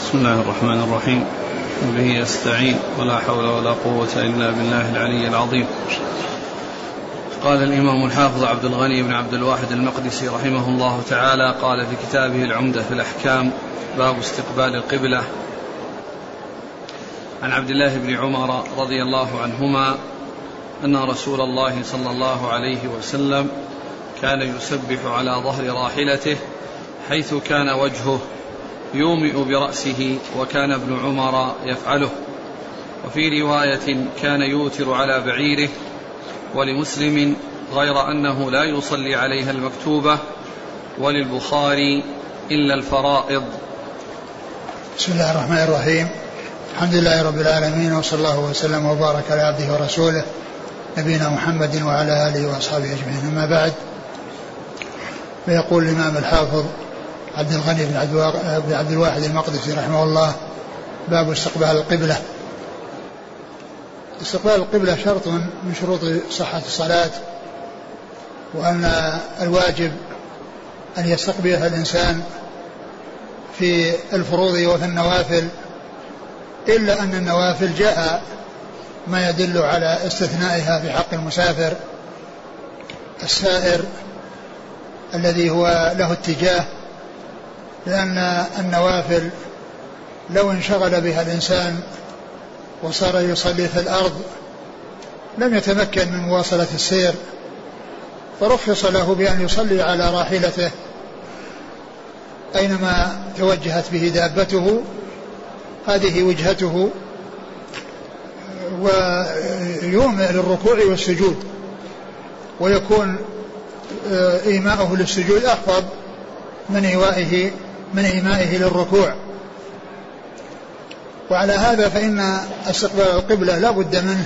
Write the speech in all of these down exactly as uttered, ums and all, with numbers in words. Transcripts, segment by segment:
بسم الله الرحمن الرحيم وبه يستعين ولا حول ولا قوة إلا بالله العلي العظيم. قال الإمام الحافظ عبد الغني بن عبد الواحد المقدسي رحمه الله تعالى قال في كتابه العمدة في الأحكام باب استقبال القبلة عن عبد الله بن عمر رضي الله عنهما أن رسول الله صلى الله عليه وسلم كان يسبح على ظهر راحلته حيث كان وجهه يومئ برأسه وكان ابن عمر يفعله. وفي رواية كان يوتر على بعيره. ولمسلم غير أنه لا يصلي عليها المكتوبة. وللبخاري إلا الفرائض. بسم الله الرحمن الرحيم. الحمد لله رب العالمين وصلى الله وسلم وبارك على عبده ورسوله نبينا محمد وعلى آله وأصحابه أجمعين. أما بعد، فيقول الإمام الحافظ عبد الغني بن عبد الواحد المقدسي رحمه الله باب استقبال القبلة. استقبال القبلة شرط من شروط صحة الصلاة، وأن الواجب أن يستقبلها الإنسان في الفروض وفي النوافل، إلا أن النوافل جاء ما يدل على استثنائها في حق المسافر السائر الذي هو له اتجاه، لأن النوافل لو انشغل بها الإنسان وصار يصلي في الأرض لم يتمكن من مواصلة السير، فرخص له بأن يصلي على راحلته أينما توجهت به دابته، هذه وجهته، ويومئ للركوع والسجود، ويكون إيماؤه للسجود أخفض من إيمائه من إيمائه للركوع. وعلى هذا فإن استقبال القبلة لا بد منه.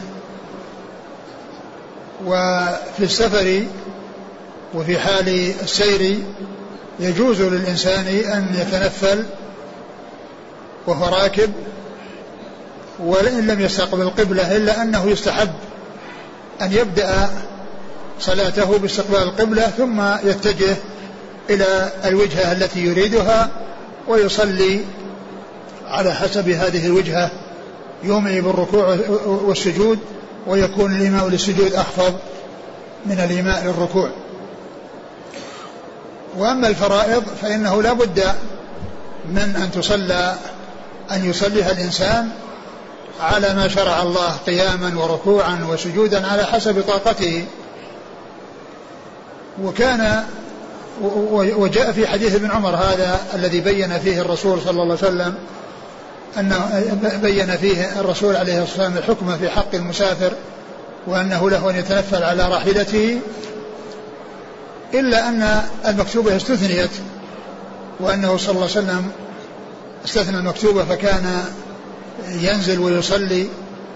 وفي السفر وفي حال السير يجوز للإنسان أن يتنفل وهو راكب ولئن لم يستقبل القبلة، إلا أنه يستحب أن يبدأ صلاته باستقبال القبلة ثم يتجه إلى الوجهة التي يريدها ويصلي على حسب هذه الوجهة، يومئ بالركوع والسجود، ويكون الإيماء للسجود أخفض من الإيماء للركوع. وأما الفرائض فإنه لا بد من أن تصلى أن يصليها الإنسان على ما شرع الله قياما وركوعا وسجودا على حسب طاقته. وكان وجاء في حديث ابن عمر هذا الذي بين فيه الرسول صلى الله عليه وسلم أنه بين فيه الرسول عليه الصلاة والسلام الحكم في حق المسافر، وأنه له أن يتنفل على راحلته، إلا أن المكتوبة استثنيت، وأنه صلى الله عليه وسلم استثنى المكتوبة فكان ينزل ويصلي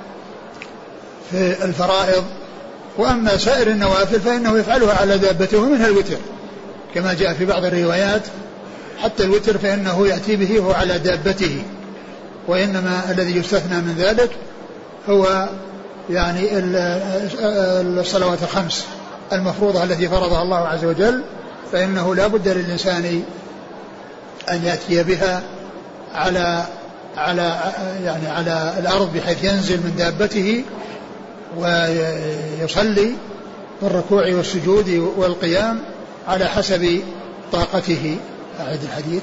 في الفرائض. وأما سائر النوافل فإنه يفعلها على دابته، منها الوتر كما جاء في بعض الروايات، حتى الوتر فإنه يأتي به هو على دابته. وإنما الذي يستثنى من ذلك هو يعني الصلوات الخمس المفروضة التي فرضها الله عز وجل، فإنه لا بد للإنسان أن يأتي بها على على يعني على الأرض بحيث ينزل من دابته ويصلي بالركوع والسجود والقيام على حسب طاقته. أعد الحديث.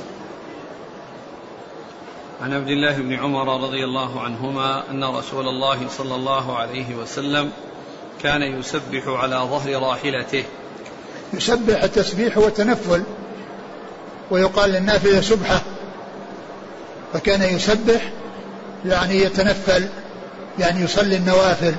عن عبد الله بن عمر رضي الله عنهما أن رسول الله صلى الله عليه وسلم كان يسبح على ظهر راحلته. يسبح التسبيح والتنفل، ويقال للنافلة سبحة، فكان يسبح يعني يتنفل، يعني يصلي النوافل،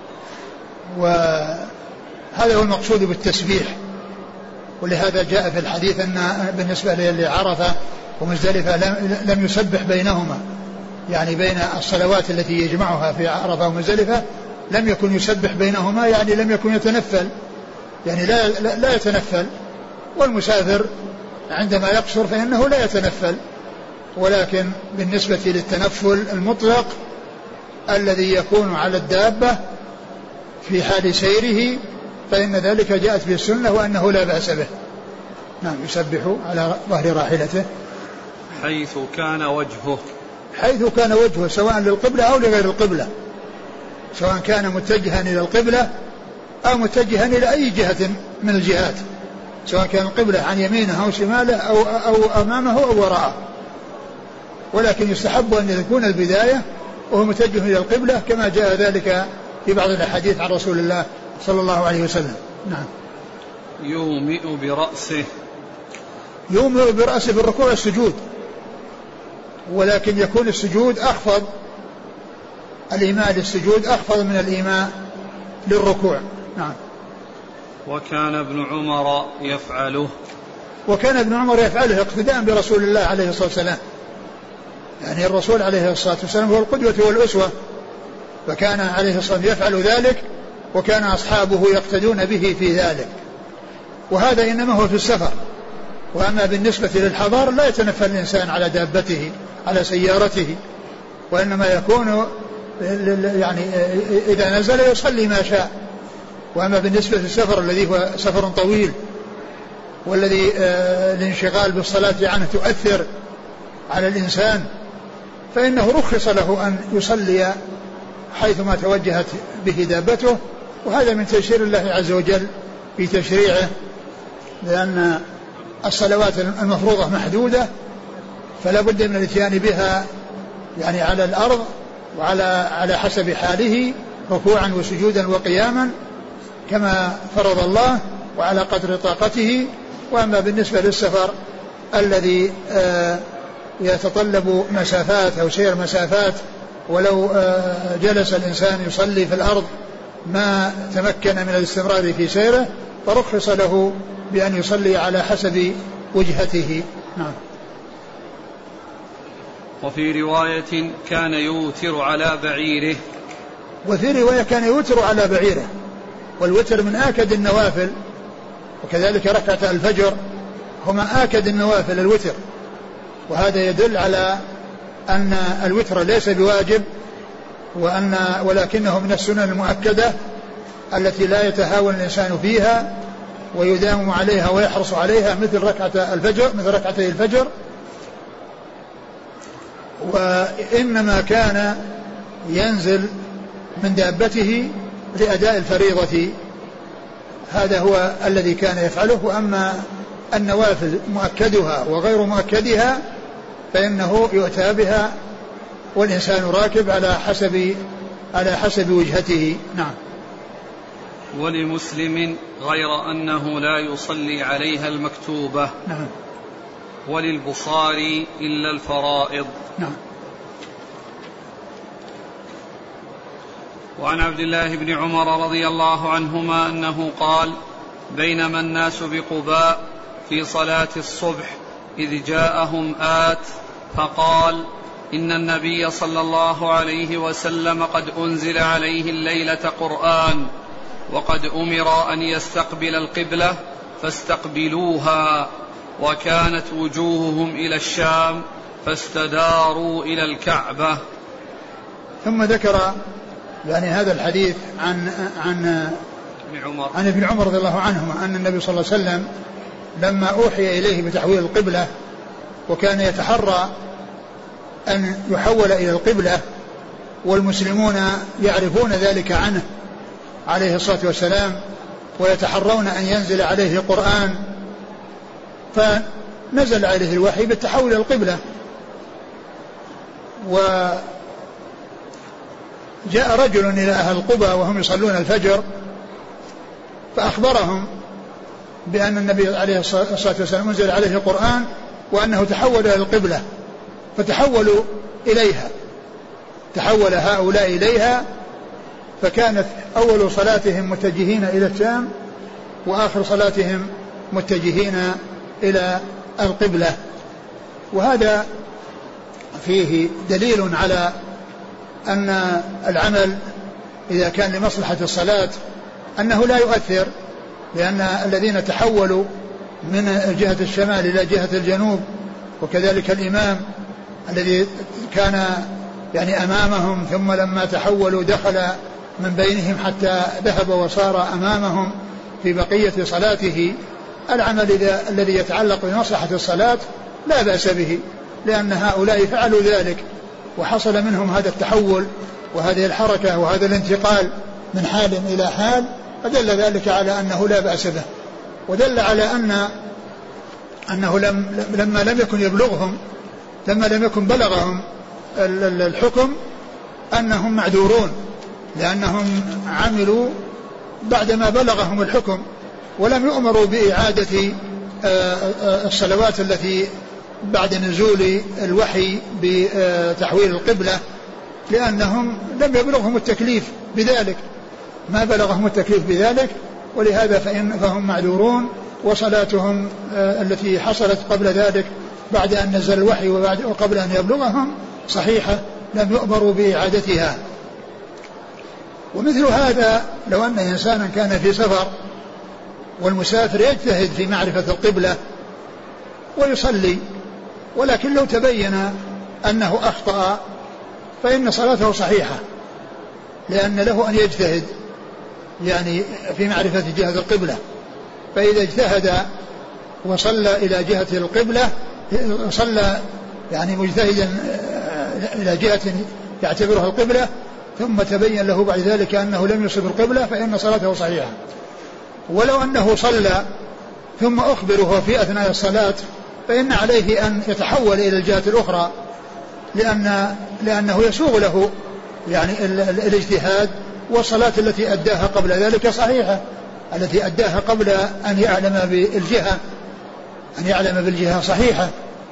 وهذا هو المقصود بالتسبيح. ولهذا جاء في الحديث أن بالنسبة لعرفة ومزدلفة لم يسبح بينهما، يعني بين الصلوات التي يجمعها في عرفة ومزدلفة لم يكن يسبح بينهما، يعني لم يكن يتنفل، يعني لا, لا, لا يتنفل. والمسافر عندما يقصر فإنه لا يتنفل، ولكن بالنسبة للتنفل المطلق الذي يكون على الدابة في حال سيره فإن ذلك جاءت به السنة وأنه لا بأس به. نعم، يسبح على ظهر راحلته حيث كان وجهه. حيث كان وجهه سواء للقبلة أو لغير القبلة، سواء كان متجها إلى القبلة أو متجها إلى أي جهة من الجهات، سواء كان القبلة عن يمينه أو شماله أو, أو أمامه أو وراءه. ولكن يستحب أن تكون البداية وهو متجه إلى القبلة كما جاء ذلك في بعض الأحاديث عن رسول الله صلى الله عليه وسلم. نعم. يومئ برأسه، يومئ برأسه في الركوع والسجود، ولكن يكون السجود أخفض، الإيماء للسجود أخفض من الإيماء للركوع. نعم. وكان ابن عمر يفعله، وكان ابن عمر يفعله اقتداء برسول الله عليه الصلاة والسلام، يعني الرسول عليه الصلاة والسلام هو القدوة والأسوة، فكان عليه الصلاة والسلام يفعل ذلك وكان أصحابه يقتدون به في ذلك. وهذا إنما هو في السفر، وأما بالنسبة للحضار لا يتنفل الإنسان على دابته على سيارته، وإنما يكون يعني إذا نزل يصلي ما شاء. وأما بالنسبة للسفر الذي هو سفر طويل والذي الانشغال بالصلاة عنه تؤثر على الإنسان، فإنه رخص له أن يصلي حيثما توجهت به دابته، وهذا من تيسير الله عز وجل في تشريعه، لأن الصلوات المفروضة محدودة، فلا بد من الاتيان بها يعني على الأرض وعلى على حسب حاله، ركوعا وسجودا وقياما كما فرض الله وعلى قدر طاقته. وأما بالنسبة للسفر الذي يتطلب مسافات أو سير مسافات، ولو جلس الإنسان يصلي في الأرض ما تمكن من الاستمرار في سيره، فرخص له بأن يصلي على حسب وجهته. نعم. وفي رواية كان يوتر على بعيره، وفي رواية كان يوتر على بعيره، والوتر من آكد النوافل، وكذلك ركعة الفجر هما آكد النوافل الوتر، وهذا يدل على أن الوتر ليس بواجب، وأن ولكنه من السنن المؤكدة التي لا يتهاون الإنسان فيها ويداوم عليها ويحرص عليها، مثل ركعة الفجر مثل ركعتي الفجر. وإنما كان ينزل من دابته لأداء الفريضة، هذا هو الذي كان يفعله. وأما النوافل مؤكدها وغير مؤكدها فإنه يؤتى بها والإنسان راكب على حسب على حسب وجهته. نعم. ولمسلم غير أنه لا يصلي عليها المكتوبة. نعم. وللبخاري إلا الفرائض. نعم. وعن عبد الله بن عمر رضي الله عنهما أنه قال: بينما الناس بقباء في صلاة الصبح إذ جاءهم آت فقال: إن النبي صلى الله عليه وسلم قد أنزل عليه الليلة قرآن، وقد أمر أن يستقبل القبلة فاستقبلوها، وكانت وجوههم إلى الشام فاستداروا إلى الكعبة. ثم ذكر يعني هذا الحديث عن عن ابن عمر عن ابن عمر رضي الله عنهما أن النبي صلى الله عليه وسلم لما أوحي إليه بتحويل القبلة وكان يتحرى أن يحول إلى القبلة، والمسلمون يعرفون ذلك عنه عليه الصلاة والسلام ويتحرون أن ينزل عليه قرآن، فنزل عليه الوحي بالتحول إلى القبلة. وجاء رجل إلى أهل قبى وهم يصلون الفجر فأخبرهم بأن النبي عليه الصلاة والسلام أنزل عليه القرآن وأنه تحول إلى القبلة، فتحولوا إليها، تحول هؤلاء إليها، فكانت أول صلاتهم متجهين إلى الشام وآخر صلاتهم متجهين إلى القبلة. وهذا فيه دليل على أن العمل إذا كان لمصلحة الصلاة أنه لا يؤثر، لأن الذين تحولوا من جهة الشمال إلى جهة الجنوب، وكذلك الإمام الذي كان يعني أمامهم ثم لما تحولوا دخل من بينهم حتى ذهب وصار أمامهم في بقية صلاته، العمل الذي يتعلق بمصلحة الصلاة لا بأس به، لأن هؤلاء فعلوا ذلك وحصل منهم هذا التحول وهذه الحركة وهذا الانتقال من حال إلى حال، فدل ذلك على أنه لا بأس به، ودل على أن أنه لم لما لم يكن يبلغهم لما لم يكن بلغهم الحكم أنهم معذورون، لأنهم عملوا بعدما بلغهم الحكم، ولم يؤمروا بإعادة الصلوات التي بعد نزول الوحي بتحويل القبلة، لأنهم لم يبلغهم التكليف بذلك، ما بلغهم التكليف بذلك، ولهذا فإن فهم معذورون، وصلاتهم التي حصلت قبل ذلك بعد أن نزل الوحي وقبل أن يبلغهم صحيحة، لم يؤمروا بإعادتها. ومثل هذا لو أن إنسانا كان في سفر، والمسافر يجتهد في معرفة القبلة ويصلي، ولكن لو تبين أنه أخطأ فإن صلاته صحيحة، لأن له أن يجتهد يعني في معرفة جهة القبلة، فإذا اجتهد وصلى إلى جهة القبلة صلى يعني مجتهدا إلى جهة يعتبرها القبلة، ثم تبين له بعد ذلك أنه لم يصب القبلة فإن صلاته صحيحة. ولو أنه صلى ثم أخبره في أثناء الصلاة فإن عليه أن يتحول إلى الجهة الأخرى، لأن لأنه يسوغ له يعني الاجتهاد، والصلاة التي أداها قبل ذلك صحيحة، التي أداها قبل أن يعلم بالجهة أن يعلم بالجهة صحيحة.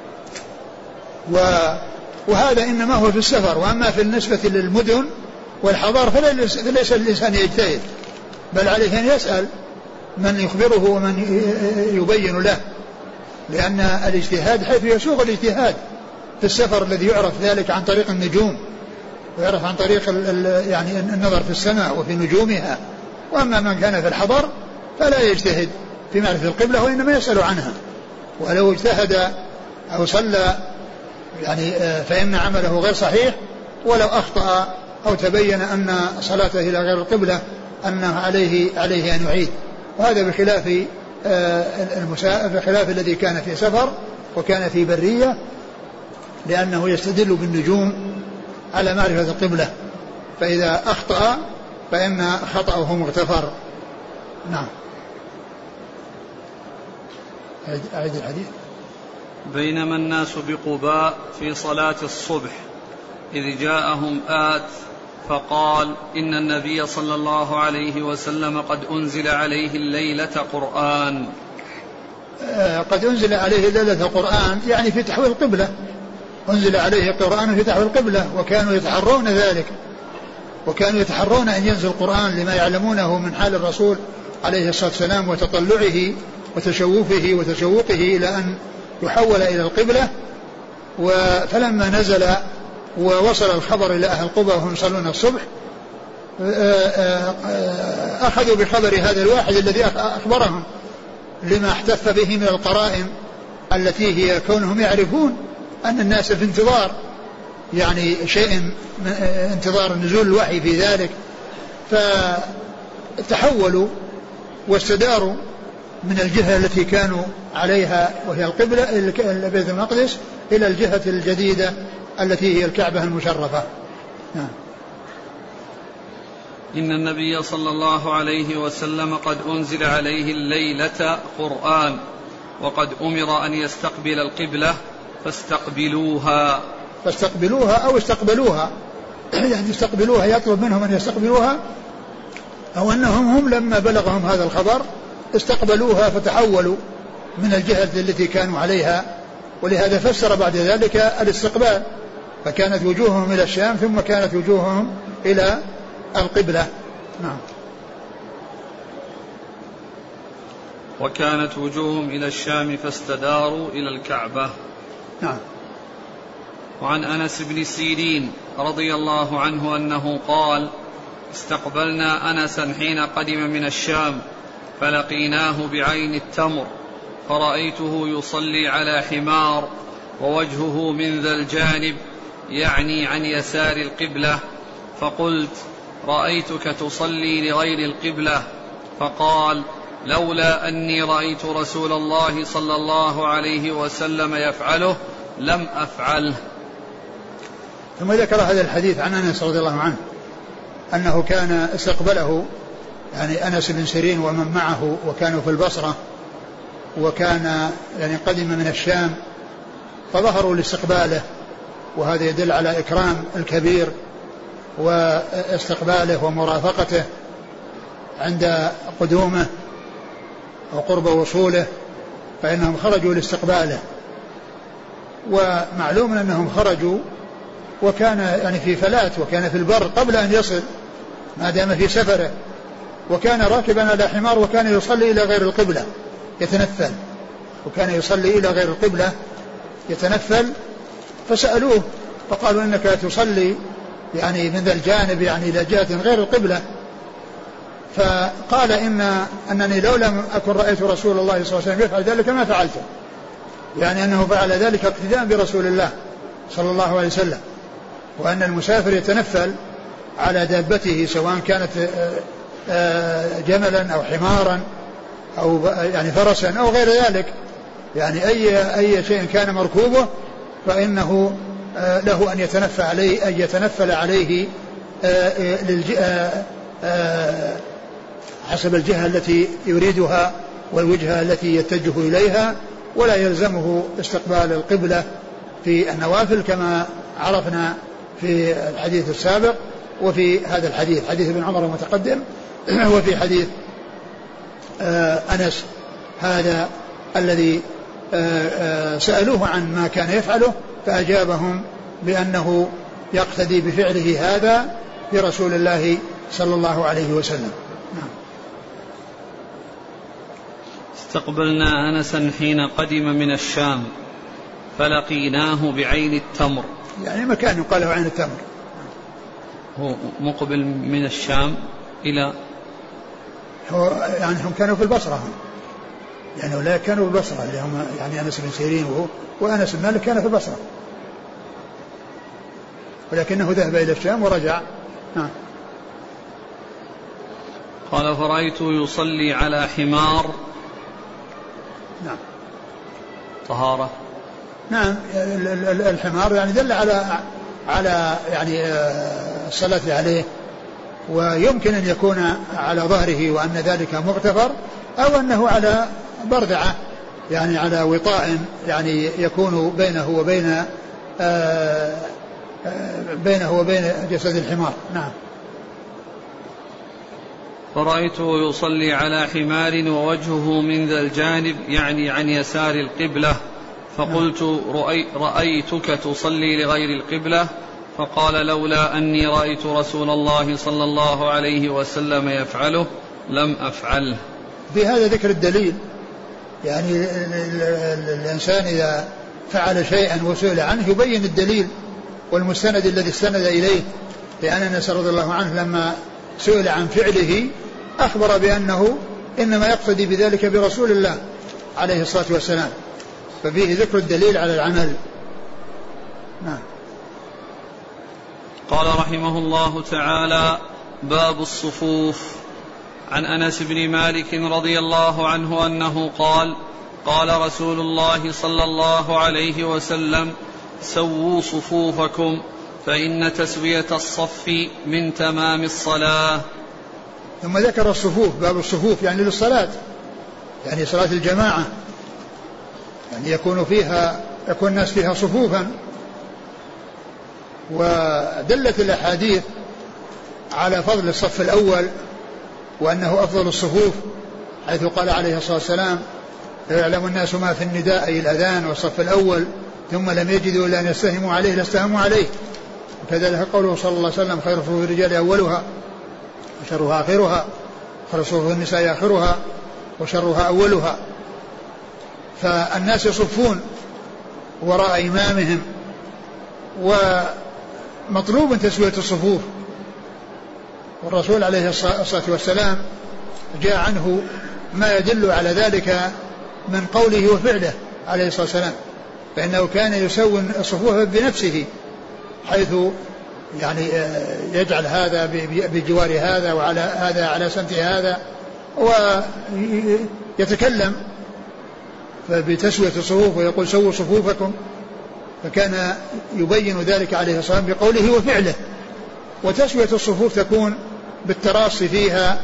وهذا إنما هو في السفر، وأما في النسبة للمدن والحضار فليس الإنسان يجتهد، بل عليه أن يسأل من يخبره ومن يبين له، لأن الاجتهاد حيث يسوغ الاجتهاد في السفر الذي يعرف ذلك عن طريق النجوم، ويعرف عن طريق يعني النظر في السماء وفي نجومها. وأما من كان في الحضر فلا يجتهد في معرفة القبلة، وإنما يسأل عنها، ولو اجتهد أو صلى يعني فإن عمله غير صحيح، ولو أخطأ أو تبين أن صلاته إلى غير القبلة أنه عليه عليه أن يعيد. وهذا بخلاف بخلاف الذي كان في سفر وكان في برية، لأنه يستدل بالنجوم على معرفة القبلة، فإذا أخطأ فإن خطأه مغتفر. نعم. أعيد الحديث. بينما الناس بقباء في صلاة الصبح إذ جاءهم آت فقال إن النبي صلى الله عليه وسلم قد أنزل عليه الليلة قرآن. آه قد أنزل عليه الليلة قرآن يعني في تحويل القبلة، أنزل عليه قرآن في تحويل القبلة، وكانوا يتحرون ذلك، وكانوا يتحرون أن ينزل القرآن لما يعلمونه من حال الرسول عليه الصلاة والسلام وتطلعه وتشوفه وتشوقه إلى أن يحول إلى القبلة. فلما نزل ووصل الخبر إلى أهل قبى وهم يصلون الصبح أخذوا بخبر هذا الواحد الذي أخبرهم، لما احتف به من القرائن التي هي كونهم يعرفون أن الناس في انتظار يعني شيء من انتظار نزول الوحي في ذلك، فتحولوا واستداروا من الجهة التي كانوا عليها وهي القبلة إلى بيت المقدس إلى الجهة الجديدة التي هي الكعبة المشرفة. نعم. إن النبي صلى الله عليه وسلم قد أنزل عليه الليلة قرآن وقد أمر أن يستقبل القبلة فاستقبلوها. فاستقبلوها أو استقبلوها يعني استقبلوها، يطلب منهم أن يستقبلوها، أو أنهم هم لما بلغهم هذا الخبر استقبلوها فتحولوا من الجهة التي كانوا عليها، ولهذا فسر بعد ذلك الاستقبال، فكانت وجوههم إلى الشام ثم كانت وجوههم إلى القبلة. نعم. وكانت وجوههم إلى الشام فاستداروا إلى الكعبة. نعم. وعن أنس بن سيرين رضي الله عنه أنه قال استقبلنا أنسا حين قدم من الشام فلقيناه بعين التمر فرأيته يصلي على حمار ووجهه من ذا الجانب يعني عن يسار القبلة، فقلت رأيتك تصلي لغير القبلة، فقال لولا أني رأيت رسول الله صلى الله عليه وسلم يفعله لم أفعله. ثم ذكر هذا الحديث عن أنس رضي الله عنه أنه كان استقبله يعني أنس بن سيرين ومن معه وكانوا في البصرة، وكان يعني قدم من الشام فظهروا لاستقباله، وهذا يدل على إكرام الكبير واستقباله ومرافقته عند قدومه وقرب وصوله، فإنهم خرجوا لاستقباله. ومعلوم أنهم خرجوا وكان يعني في فلات، وكان في البر قبل أن يصل ما دام في سفره، وكان راكبا على حمار، وكان يصلي إلى غير القبلة يتنفل، وكان يصلي إلى غير القبلة يتنفل. فسألوه فقالوا إنك تصلي يعني من ذا الجانب يعني إلى جهة غير القبلة. فقال إن أنني لو لم أكن رأيت رسول الله صلى الله عليه وسلم يفعل ذلك ما فعلته، يعني أنه فعل ذلك اقتداء برسول الله صلى الله عليه وسلم، وأن المسافر يتنفل على دابته سواء كانت جملا أو حمارا أو يعني فرسا أو غير ذلك، يعني أي أي شيء كان مركوبه فإنه له أن يتنفل عليه أن يتنفل عليه حسب الجهة التي يريدها والوجهة التي يتجه إليها، ولا يلزمه استقبال القبلة في النوافل كما عرفنا في الحديث السابق وفي هذا الحديث حديث ابن عمر المتقدم وفي حديث أنس هذا الذي سألوه عن ما كان يفعله فأجابهم بأنه يقتدي بفعله هذا برسول الله صلى الله عليه وسلم. نعم. استقبلنا أنسا حين قدم من الشام فلقيناه بعين التمر، يعني مكان يقال له عين التمر، هو مقبل من الشام إلى هو يعني هم كانوا في البصرة هم. يعني ولا كانوا في البصرة اللي هم يعني أنس بن سيرين وهو وأنس بن مالك كان في البصرة، ولكنه ذهب إلى الشام ورجع. نعم. قال فرأيته يصلي على حمار. نعم. طهارة. نعم الحمار يعني دل على على يعني الصلاة عليه، ويمكن أن يكون على ظهره وأن ذلك مغتفر، أو أنه على بردعة يعني على وطاء يعني يكون بينه وبين آآ آآ بينه وبين جسد الحمار. نعم. فرأيته يصلي على حمار ووجهه من ذا الجانب يعني عن يسار القبلة، فقلت رأي رأيتك تصلي لغير القبلة، فقال لولا أني رأيت رسول الله صلى الله عليه وسلم يفعله لم أفعله. بهذا ذكر الدليل، يعني الإنسان إذا فعل شيئا وسئل عنه يبين الدليل والمستند الذي استند إليه، لأن أنس رضي الله عنه لما سئل عن فعله أخبر بأنه إنما يقتدي بذلك برسول الله عليه الصلاة والسلام، ففيه ذكر الدليل على العمل. نعم. قال رحمه الله تعالى: باب الصفوف. عن أنس بن مالك رضي الله عنه أنه قال: قال رسول الله صلى الله عليه وسلم: سووا صفوفكم فإن تسوية الصف من تمام الصلاة. ثم ذكر الصفوف، باب الصفوف يعني للصلاة، يعني صلاة الجماعة، يعني يكون فيها يكون الناس فيها صفوفا. ودلت الأحاديث على فضل الصف الأول وأنه أفضل الصفوف، حيث قال عليه الصلاة والسلام: يعلم الناس ما في النداء أي الأذان والصف الأول ثم لم يجدوا إلا أن يستهموا عليه لاستهموا عليه. وكذلك قوله صلى الله عليه وسلم: خير صفوف الرجال أولها وشرها آخرها، خير صفوف النساء آخرها وشرها أولها. فالناس يصفون وراء إمامهم، ومطلوب تسوية الصفوف. والرسول عليه الصلاة والسلام جاء عنه ما يدل على ذلك من قوله وفعله عليه الصلاة والسلام، فإنه كان يسوي الصفوف بنفسه، حيث يعني يجعل هذا بجوار هذا وعلى هذا على سمت هذا، ويتكلم بتسوية الصفوف ويقول: سووا صفوفكم فكان يبين ذلك عليه الصلاة والسلام بقوله وفعله. وتسوية الصفوف تكون بالتراصي فيها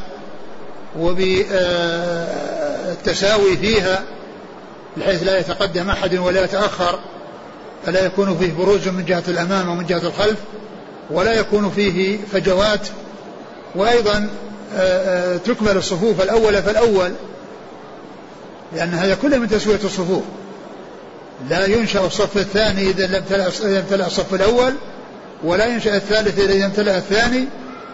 وبالتساوي فيها بحيث لا يتقدم أحد ولا يتأخر، فلا يكون فيه بروز من جهة الأمام ومن جهة الخلف، ولا يكون فيه فجوات. وأيضا تكمل الصفوف الأول فالأول، لأن هذا كله من تسوية الصفوف. لا ينشأ الصف الثاني إذا لم يمتلأ الصف الأول، ولا ينشأ الثالث إذا لم يمتلأ الثاني،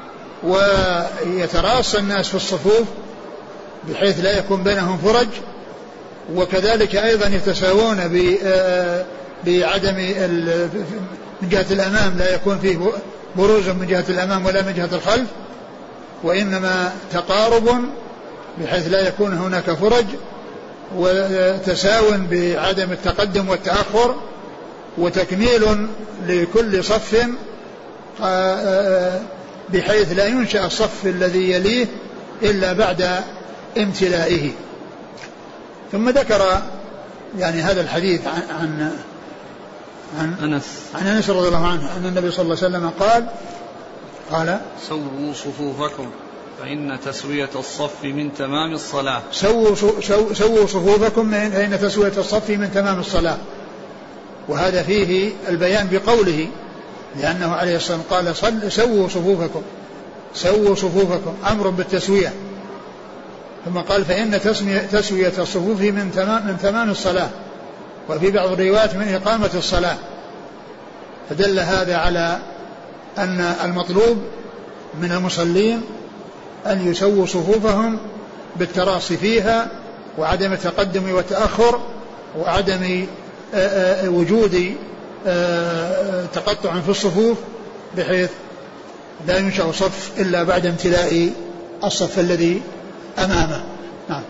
ويتراصى الناس في الصفوف بحيث لا يكون بينهم فرج. وكذلك أيضا يتساوون بعدم من جهة الأمام، لا يكون فيه بروز من جهة الأمام ولا من جهة الخلف، وإنما تقارب بحيث لا يكون هناك فرج، وتساو بعدم التقدم والتأخر، وتكميل لكل صف بحيث لا ينشأ الصف الذي يليه إلا بعد امتلائه. ثم ذكر يعني هذا الحديث عن عن عن أنس عن أنس رضي الله عنه أن النبي صلى الله عليه وسلم قال قال سووا صفوفكم فإن تسوية الصف من تمام الصلاة. سووا سووا صفوفكم فإن تسوية الصف من تمام الصلاة. وهذا فيه البيان بقوله، لأنه عليه الصلاة والسلام قال سووا صفوفكم سووا صفوفكم أمر بالتسوية، ثم قال فإن تسوية الصفوف من تمام, من تمام الصلاة، وفي بعض الروايات من إقامة الصلاة. فدل هذا على أن المطلوب من المصلين أن يسووا صفوفهم بالتراصي فيها، وعدم التقدم والتأخر، وعدم وجود تقطع في الصفوف بحيث لا ينشأ صف إلا بعد امتلاء الصف الذي أمامه. نعم.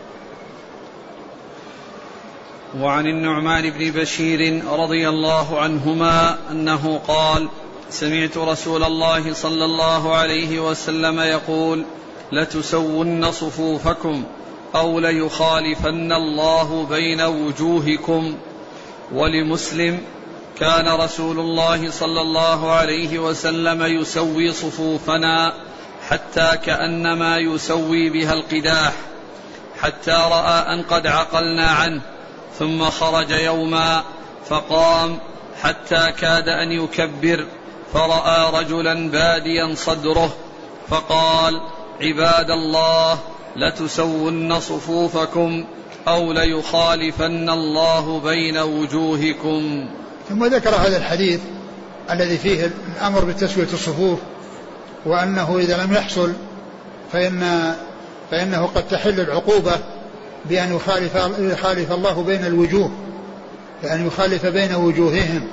وعن النعمان بن بشير رضي الله عنهما أنه قال سمعت رسول الله صلى الله عليه وسلم يقول لتسون صفوفكم أو ليخالفن الله بين وجوهكم. ولمسلم كان رسول الله صلى الله عليه وسلم يسوي صفوفنا حتى كأنما يسوي بها القداح، حتى رأى أن قد عقلنا عنه، ثم خرج يوما فقام حتى كاد أن يكبر، فرأى رجلا باديا صدره فقال عباد الله لتسون صفوفكم أو ليخالفن الله بين وجوهكم. ثم ذكر هذا الحديث الذي فيه الأمر بتسوية الصفوف، وأنه إذا لم يحصل فإن فإنه قد تحل العقوبة بأن يخالف, يخالف الله بين الوجوه، بأن يخالف بين وجوههم،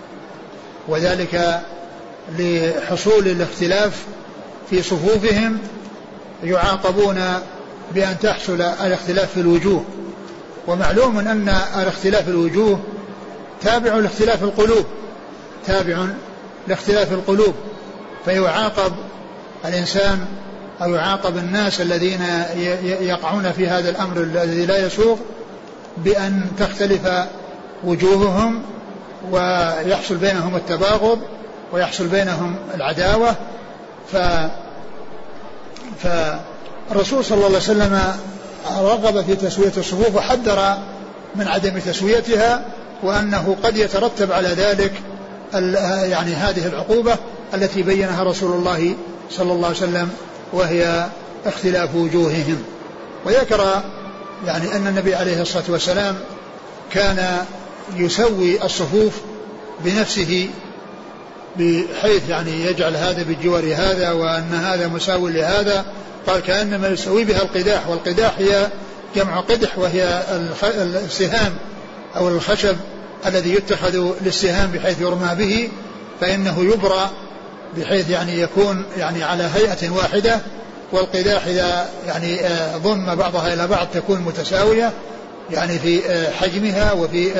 وذلك لحصول الاختلاف في صفوفهم، يعاقبون بأن تحصل الاختلاف في الوجوه. ومعلوم أن الاختلاف في الوجوه تابع لاختلاف القلوب تابع لاختلاف القلوب فيعاقب الإنسان أو يعاقب الناس الذين يقعون في هذا الأمر الذي لا يسوغ بأن تختلف وجوههم ويحصل بينهم التباغض ويحصل بينهم العداوة. ف فالرسول صلى الله عليه وسلم رغب في تسوية الصفوف وحذر من عدم تسويتها، وأنه قد يترتب على ذلك يعني هذه العقوبة التي بينها رسول الله صلى الله عليه وسلم، وهي اختلاف وجوههم. وذكر يعني أن النبي عليه الصلاة والسلام كان يسوي الصفوف بنفسه، بحيث يعني يجعل هذا بجوار هذا وأن هذا مساوي لهذا. قال كأنما يسوي بها القداح، والقداح هي جمع قدح، وهي السهام أو الخشب الذي يتخذ للسهام بحيث يرمى به، فإنه يبرى بحيث يعني يكون يعني على هيئة واحدة. والقداح إذا يعني ضم بعضها إلى بعض تكون متساوية يعني في حجمها وفي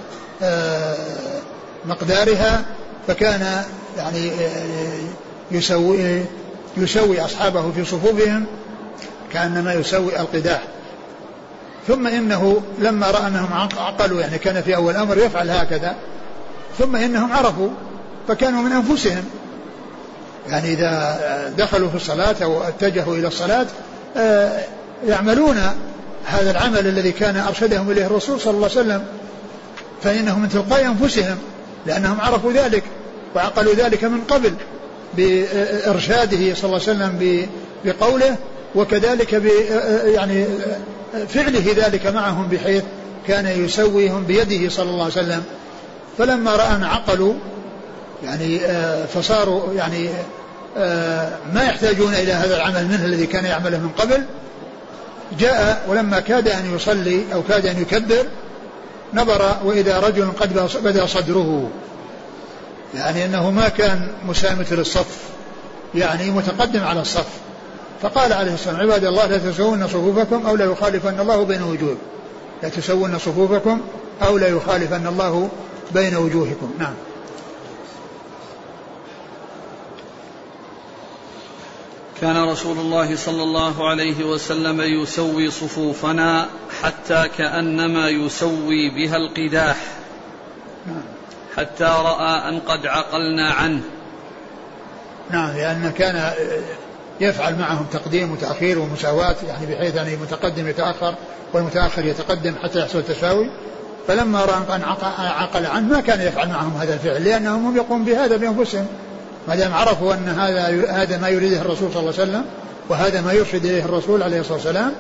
مقدارها. فكان يعني يسوي يسوي أصحابه في صفوفهم كأنما يسوي القداح. ثم إنه لما رأى أنهم عقلوا، يعني كان في أول أمر يفعل هكذا، ثم إنهم عرفوا فكانوا من أنفسهم، يعني إذا دخلوا في الصلاة أو اتجهوا إلى الصلاة يعملون هذا العمل الذي كان أرشدهم إليه الرسول صلى الله عليه وسلم، فإنهم من تلقاء أنفسهم لأنهم عرفوا ذلك وعقلوا ذلك من قبل بإرشاده صلى الله عليه وسلم بقوله، وكذلك يعني فعله ذلك معهم بحيث كان يسويهم بيده صلى الله عليه وسلم. فلما رأى أن عقلوا يعني فصاروا يعني ما يحتاجون إلى هذا العمل منه الذي كان يعمله من قبل، جاء ولما كاد أن يصلي أو كاد أن يكبر نظر وإذا رجل قد بدأ صدره، يعني أنه ما كان مسامت للصف، يعني متقدم على الصف. فقال عليه الصلاة والسلام: عباد الله لا تسوون صفوفكم أو لا يخالفن الله بين وجوهكم، لا تسوون صفوفكم أو لا يخالفن الله بين وجوهكم. نعم. كان رسول الله صلى الله عليه وسلم يسوي صفوفنا حتى كأنما يسوي بها القداح، حتى رأى أن قد عقلنا عنه. نعم، لأن كان يفعل معهم تقديم وتأخير ومساواة، يعني بحيث أن المتقدم يتأخر والمتأخر يتقدم حتى يحصل تساوي. فلما رأى أن عقل عنه ما كان يفعل معهم هذا الفعل، لأنهم هم يقوم بهذا بأنفسهم، ما دام عرفوا أن هذا هذا ما يريده الرسول صلى الله عليه وسلم وهذا ما يرشد إليه الرسول عليه الصلاة والسلام.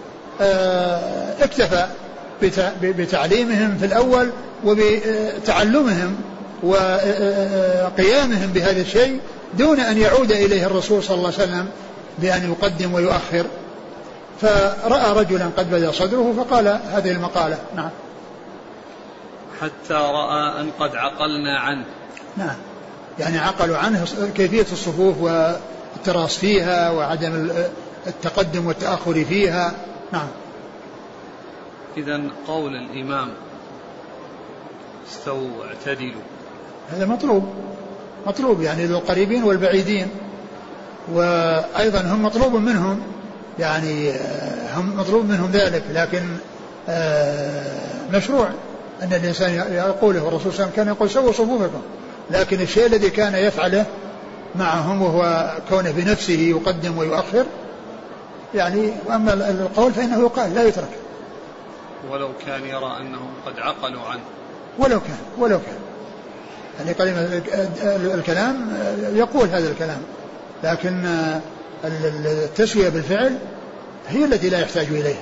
اكتفى بتعليمهم في الأول وبتعلمهم وقيامهم بهذا الشيء دون أن يعود إليه الرسول صلى الله عليه وسلم بأن يقدم ويؤخر. فرأى رجلا قد بدأ صدره فقال هذه المقالة. نعم. حتى رأى أن قد عقلنا عنه. نعم، يعني عقلوا عنه كيفية الصفوف والتراص فيها وعدم التقدم والتأخر فيها. نعم. إذن قول الإمام استووا واعتدلوا هذا مطلوب، مطلوب يعني للقريبين والبعيدين، وأيضا هم مطلوب منهم، يعني هم مطلوب منهم ذلك، لكن مشروع أن الإنسان يقوله، الرسول صلى الله عليه وسلم كان يقول سووا صفوفكم، لكن الشيء الذي كان يفعله معهم وهو كونه بنفسه يقدم ويؤخر يعني، وأما القول فإنه يقال لا يترك ولو كان يرى أنهم قد عقلوا عنه، ولو كان ولو كان يعني كلمة الكلام يقول هذا الكلام، لكن التسوية بالفعل هي التي لا يحتاج إليها.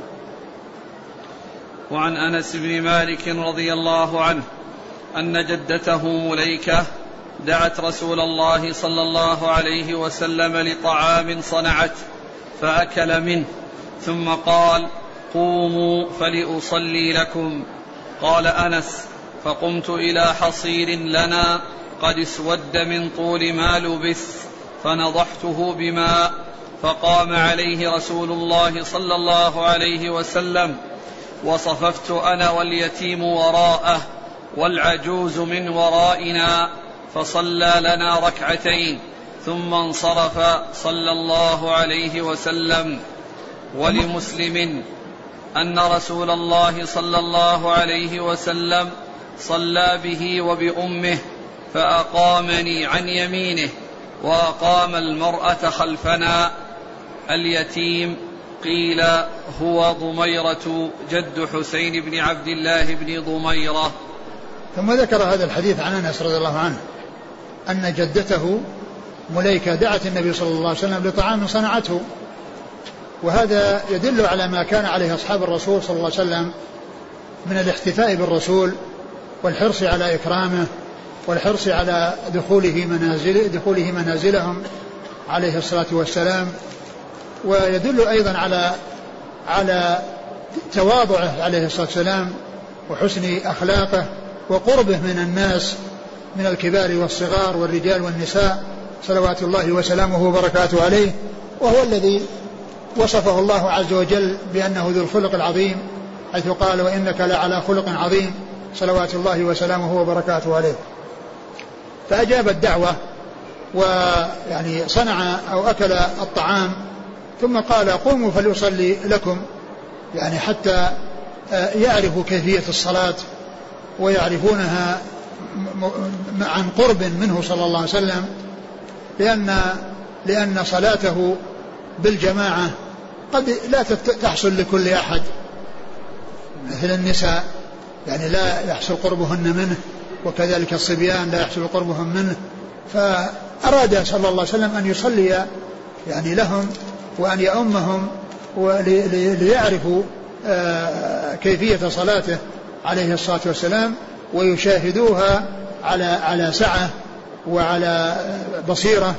وعن أنس بن مالك رضي الله عنه أن جدته مليكة دعت رسول الله صلى الله عليه وسلم لطعام صنعت فأكل منه، ثم قال: قوموا فلأصلي لكم. قال أنس: فقمت إلى حصير لنا قد اسود من طول ما لبث فنضحته بماء، فقام عليه رسول الله صلى الله عليه وسلم، وصففت أنا واليتيم وراءه والعجوز من ورائنا، فصلى لنا ركعتين ثم انصرف صلى الله عليه وسلم. ولمسلم أن رسول الله صلى الله عليه وسلم صلى به وبأمه فأقامني عن يمينه وأقام المرأة خلفنا. اليتيم قيل هو ضميرة جد حسين بن عبد الله بن ضميرة. ثم ذكر هذا الحديث عن أنس رضي الله عنه أن جدته مليكة دعت النبي صلى الله عليه وسلم لطعام صنعته، وهذا يدل على ما كان عليه أصحاب الرسول صلى الله عليه وسلم من الاحتفاء بالرسول والحرص على إكرامه والحرص على دخوله منازل دخوله منازلهم عليه الصلاة والسلام، ويدل أيضا على على تواضعه عليه الصلاة والسلام وحسن أخلاقه وقربه من الناس من الكبار والصغار والرجال والنساء صلوات الله وسلامه وبركاته عليه، وهو الذي وصفه الله عز وجل بأنه ذو الخلق العظيم، حيث قال: وإنك لعلى خلق عظيم صلوات الله وسلامه وبركاته عليه. فأجاب الدعوة ويعني صنع أو أكل الطعام، ثم قال: قوموا فليصلي لكم، يعني حتى يعرفوا كيفية الصلاة ويعرفونها عن قرب منه صلى الله عليه وسلم، لأن لأن صلاته بالجماعة قد لا تحصل لكل أحد مثل النساء، يعني لا يحصل قربهن منه، وكذلك الصبيان لا يحصل قربهم منه. فأراد صلى الله عليه وسلم أن يصلي يعني لهم وأن يؤمهم ليعرفوا كيفية صلاته عليه الصلاة والسلام، ويشاهدوها على على سعة وعلى بصيرة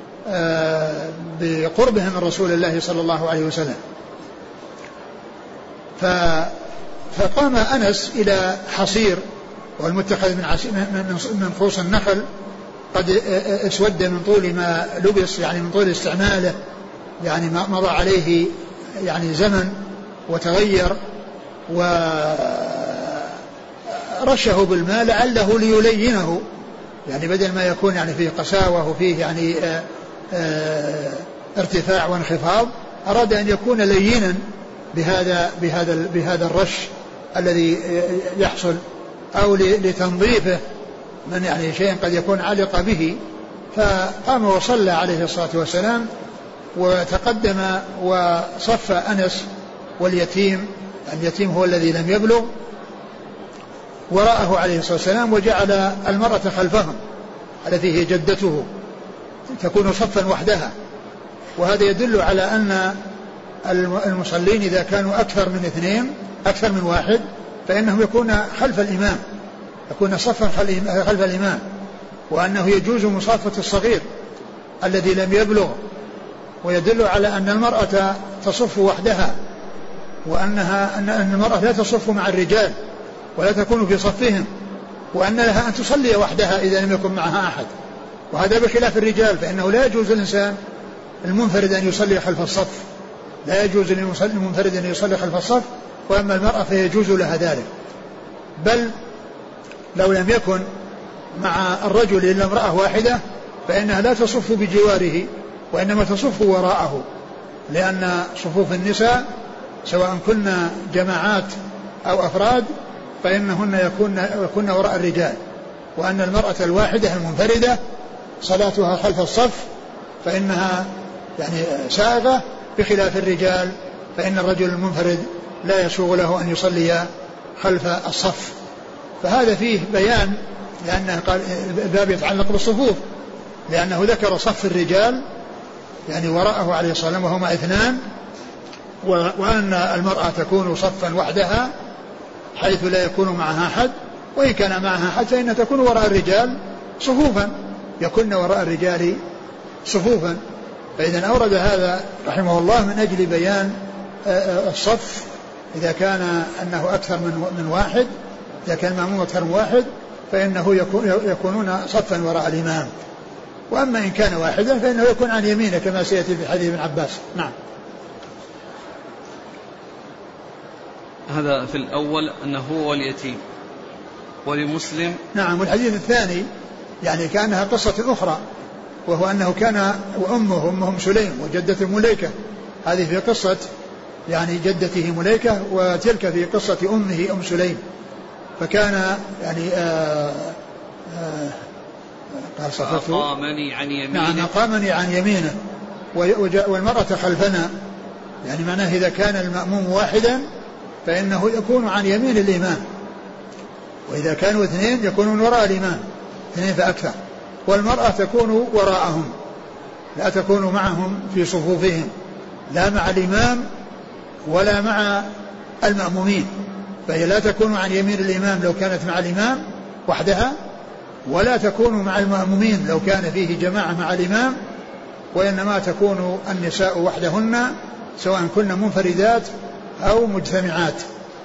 بقربهم من رسول الله صلى الله عليه وسلم. فقام أنس إلى حصير والمتخذ من من خوص النخل قد اسود من طول ما لبس، يعني من طول استعماله، يعني ما مضى عليه يعني زمن وتغير، ورشه بالماء لعله ليلينه، يعني بدل ما يكون يعني فيه قساوة وفيه يعني آآ آآ ارتفاع وانخفاض، أراد أن يكون لينا بهذا بهذا بهذا الرش الذي يحصل، أو لتنظيفه من يعني شيء قد يكون علق به. فقام وصلى عليه الصلاة والسلام، وتقدم وصف أنس واليتيم، اليتيم هو الذي لم يبلغ، وراءه عليه الصلاة والسلام، وجعل المرأة خلفهم التي هي جدته تكون صفا وحدها. وهذا يدل على أن المصلين إذا كانوا أكثر من اثنين أكثر من واحد فإنهم يكون خلف الإمام، يكون صفا خلف الإمام، وأنه يجوز مصافة الصغير الذي لم يبلغ. ويدل على أن المرأة تصف وحدها، وأنها أن المرأة لا تصف مع الرجال ولا تكون في صفهم، وأن لها أن تصلي وحدها إذا لم يكن معها أحد. وهذا بخلاف الرجال، فإنه لا يجوز الإنسان المنفرد أن يصلي خلف الصف، لا يجوز للمنفرد أن يصلي خلف الصف، وأما المرأة فيجوز لها ذلك. بل لو لم يكن مع الرجل إلا امرأة واحدة فإنها لا تصف بجواره، وإنما تصف وراءه، لأن صفوف النساء سواء كنا جماعات أو أفراد فإنهن يكون, يكون وراء الرجال، وأن المرأة الواحدة المنفردة صلاتها خلف الصف فإنها يعني سائغة، بخلاف الرجال فإن الرجل المنفرد لا يسوغ له أن يصلي خلف الصف. فهذا فيه بيان، لأنه قال الباب يتعلق بالصفوف، لأنه ذكر صف الرجال يعني وراءه عليه الصلاة والسلام وهما اثنان، وأن المرأة تكون صفا وحدها حيث لا يكون معها أحد، وإن كان معها أحد فإنها تكون وراء الرجال صفوفا، يكون وراء الرجال صفوفا. فإذا أورد هذا رحمه الله من أجل بيان الصف إذا كان أنه أكثر من واحد، إذا كان المأموم أكثر من واحد فإنه يكونون صفا وراء الإمام، وأما إن كان واحدا فإنه يكون عن يمينه كما سيأتي في حديث ابن عباس. نعم. هذا في الأول أنه هو اليتيم، ولمسلم نعم. والحديث الثاني يعني كأنها قصة أخرى، وهو أنه كان وأمه أمهم سليم وجدته مليكة، هذه في قصة يعني جدته مليكة، وتلك في قصة أمه أم سليم. فكان يعني آآ آآ أقامني عن يمينه، نعم أقامني عن يمينه والمرأة خلفنا، يعني معناه إذا كان المأموم واحدا فإنه يكون عن يمين الإمام، وإذا كانوا اثنين يكونون وراء الإمام، اثنين فأكثر، والمرأة تكون وراءهم لا تكون معهم في صفوفهم، لا مع الإمام ولا مع المأمومين، فهي لا تكون عن يمين الإمام لو كانت مع الإمام وحدها، ولا تكون مع المأمومين لو كان فيه جماعة مع الإمام، وإنما تكون النساء وحدهن سواء كن منفردات أو مجتمعات.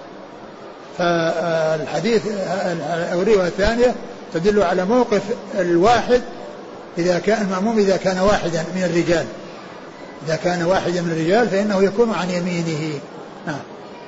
فالحديث أو الرواية الثانية تدل على موقف الواحد إذا كان المأموم إذا كان واحدا من الرجال، إذا كان واحدا من الرجال فإنه يكون عن يمينه. نعم.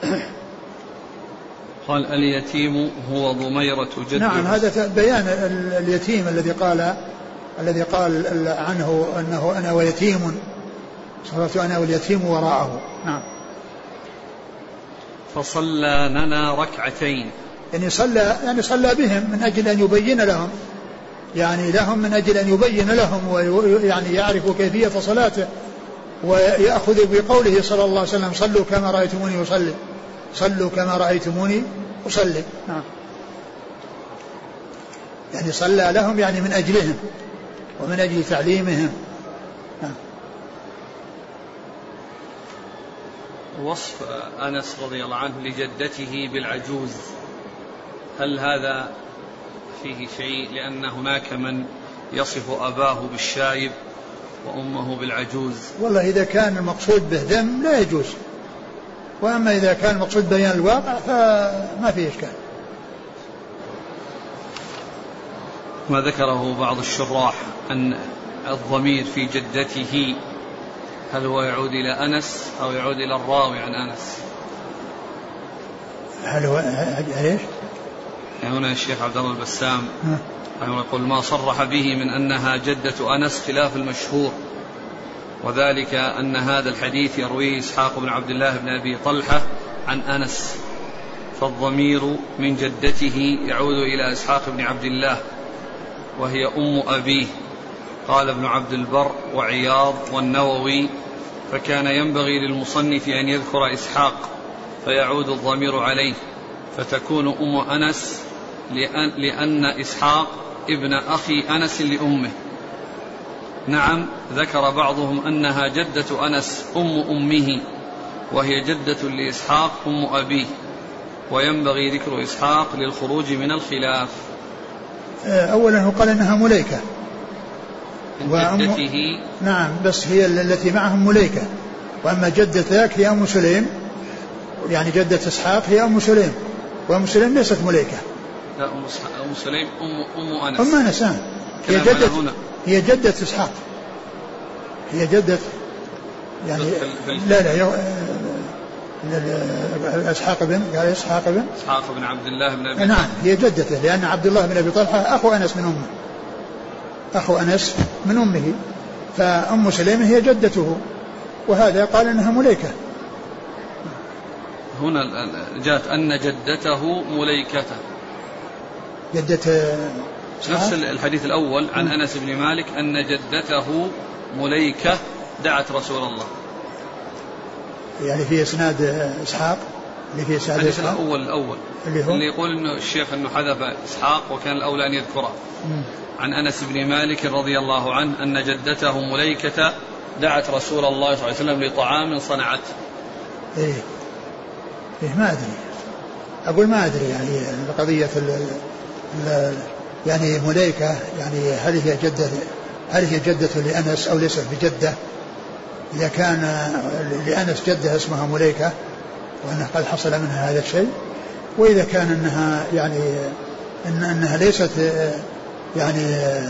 قال اليتيم هو ضميرة جده. نعم، هذا بيان اليتيم الذي قال الذي قال عنه أنه أنا ويتيم، صرت أنا واليتيم وراءه. نعم. فصلى لنا ركعتين. يعني صلى يعني صلى بهم من أجل أن يبين لهم، يعني لهم من أجل أن يبين لهم ويعني يعرفوا كيفية صلاته، ويأخذ بقوله صلى الله عليه وسلم صلوا كما رأيتموني أصلي، صلوا كما رأيتموني أصلي. نعم. يعني صلى لهم يعني من أجلهم ومن أجل تعليمهم. نعم. وصف أنس رضي الله عنه لجدته بالعجوز، هل هذا فيه شيء؟ لأن هناك من يصف أباه بالشايب وأمه بالعجوز. والله إذا كان المقصود به ذم لا يجوز، وأما إذا كان المقصود بيان الواقع فما فيه إشكال. ما ذكره بعض الشراح أن الضمير في جدته هل هو يعود إلى أنس أو يعود إلى الراوي عن أنس؟ هل هو إيش؟ يعني هنا الشيخ عبد الله البسام يقول ما صرح به من أنها جدة أنس خلاف المشهور، وذلك أن هذا الحديث يرويه إسحاق بن عبد الله بن أبي طلحة عن أنس، فالضمير من جدته يعود إلى إسحاق بن عبد الله وهي أم أبيه. قال ابن عبد البر وعياض والنووي فكان ينبغي للمصنف أن يذكر إسحاق فيعود الضمير عليه، فتكون أم أنس لأن, لأن إسحاق ابن أخي أنس لأمه. نعم، ذكر بعضهم أنها جدة أنس أم أمه، وهي جدة لإسحاق أم أبيه، وينبغي ذكر إسحاق للخروج من الخلاف. أولا هو قال أنها مليكة جدته. نعم، بس هي التي معهم مليكة، وأما جدة ذاك هي أم سليم، يعني جدة إسحاق هي أم سليم، وأم سليم ليست مليكة. لا، أم سليم أم أم أنس. أم أنس هي جدة هي جدة إسحاق، هي جدة يعني لا لا إسحاق بن قال إسحاق بن إسحاق بن عبد الله بن أبي. نعم، هي جدته، لأن عبد الله بن أبي طلحة أخو أنس من أمه، أخو أنس من أمه، فأم سليم هي جدته، وهذا قال أنها مليكة. هنا جاءت أن جدته مليكته، جدة نفس الحديث الأول عن م. أنس بن مالك أن جدته مليكة دعت رسول الله، يعني في إسناد إسحاق اللي في إسناد الحديث الأول الأول اللي, هو اللي يقول إنه الشيخ إنه حذف إسحاق وكان الأولى أن يذكره م. عن أنس بن مالك رضي الله عنه أن جدته مليكة دعت رسول الله صلى الله عليه وسلم لطعام صنعته. إيه إيه ما أدري، أقول ما أدري يعني قضية ال ال يعني مليكة، يعني هل هي جدة هل هي جدة لأنس أو ليست بجدة؟ إذا كان لأنس جدة اسمها مليكة وأنه قد حصل منها هذا الشيء، وإذا كان أنها يعني إن أنها ليست يعني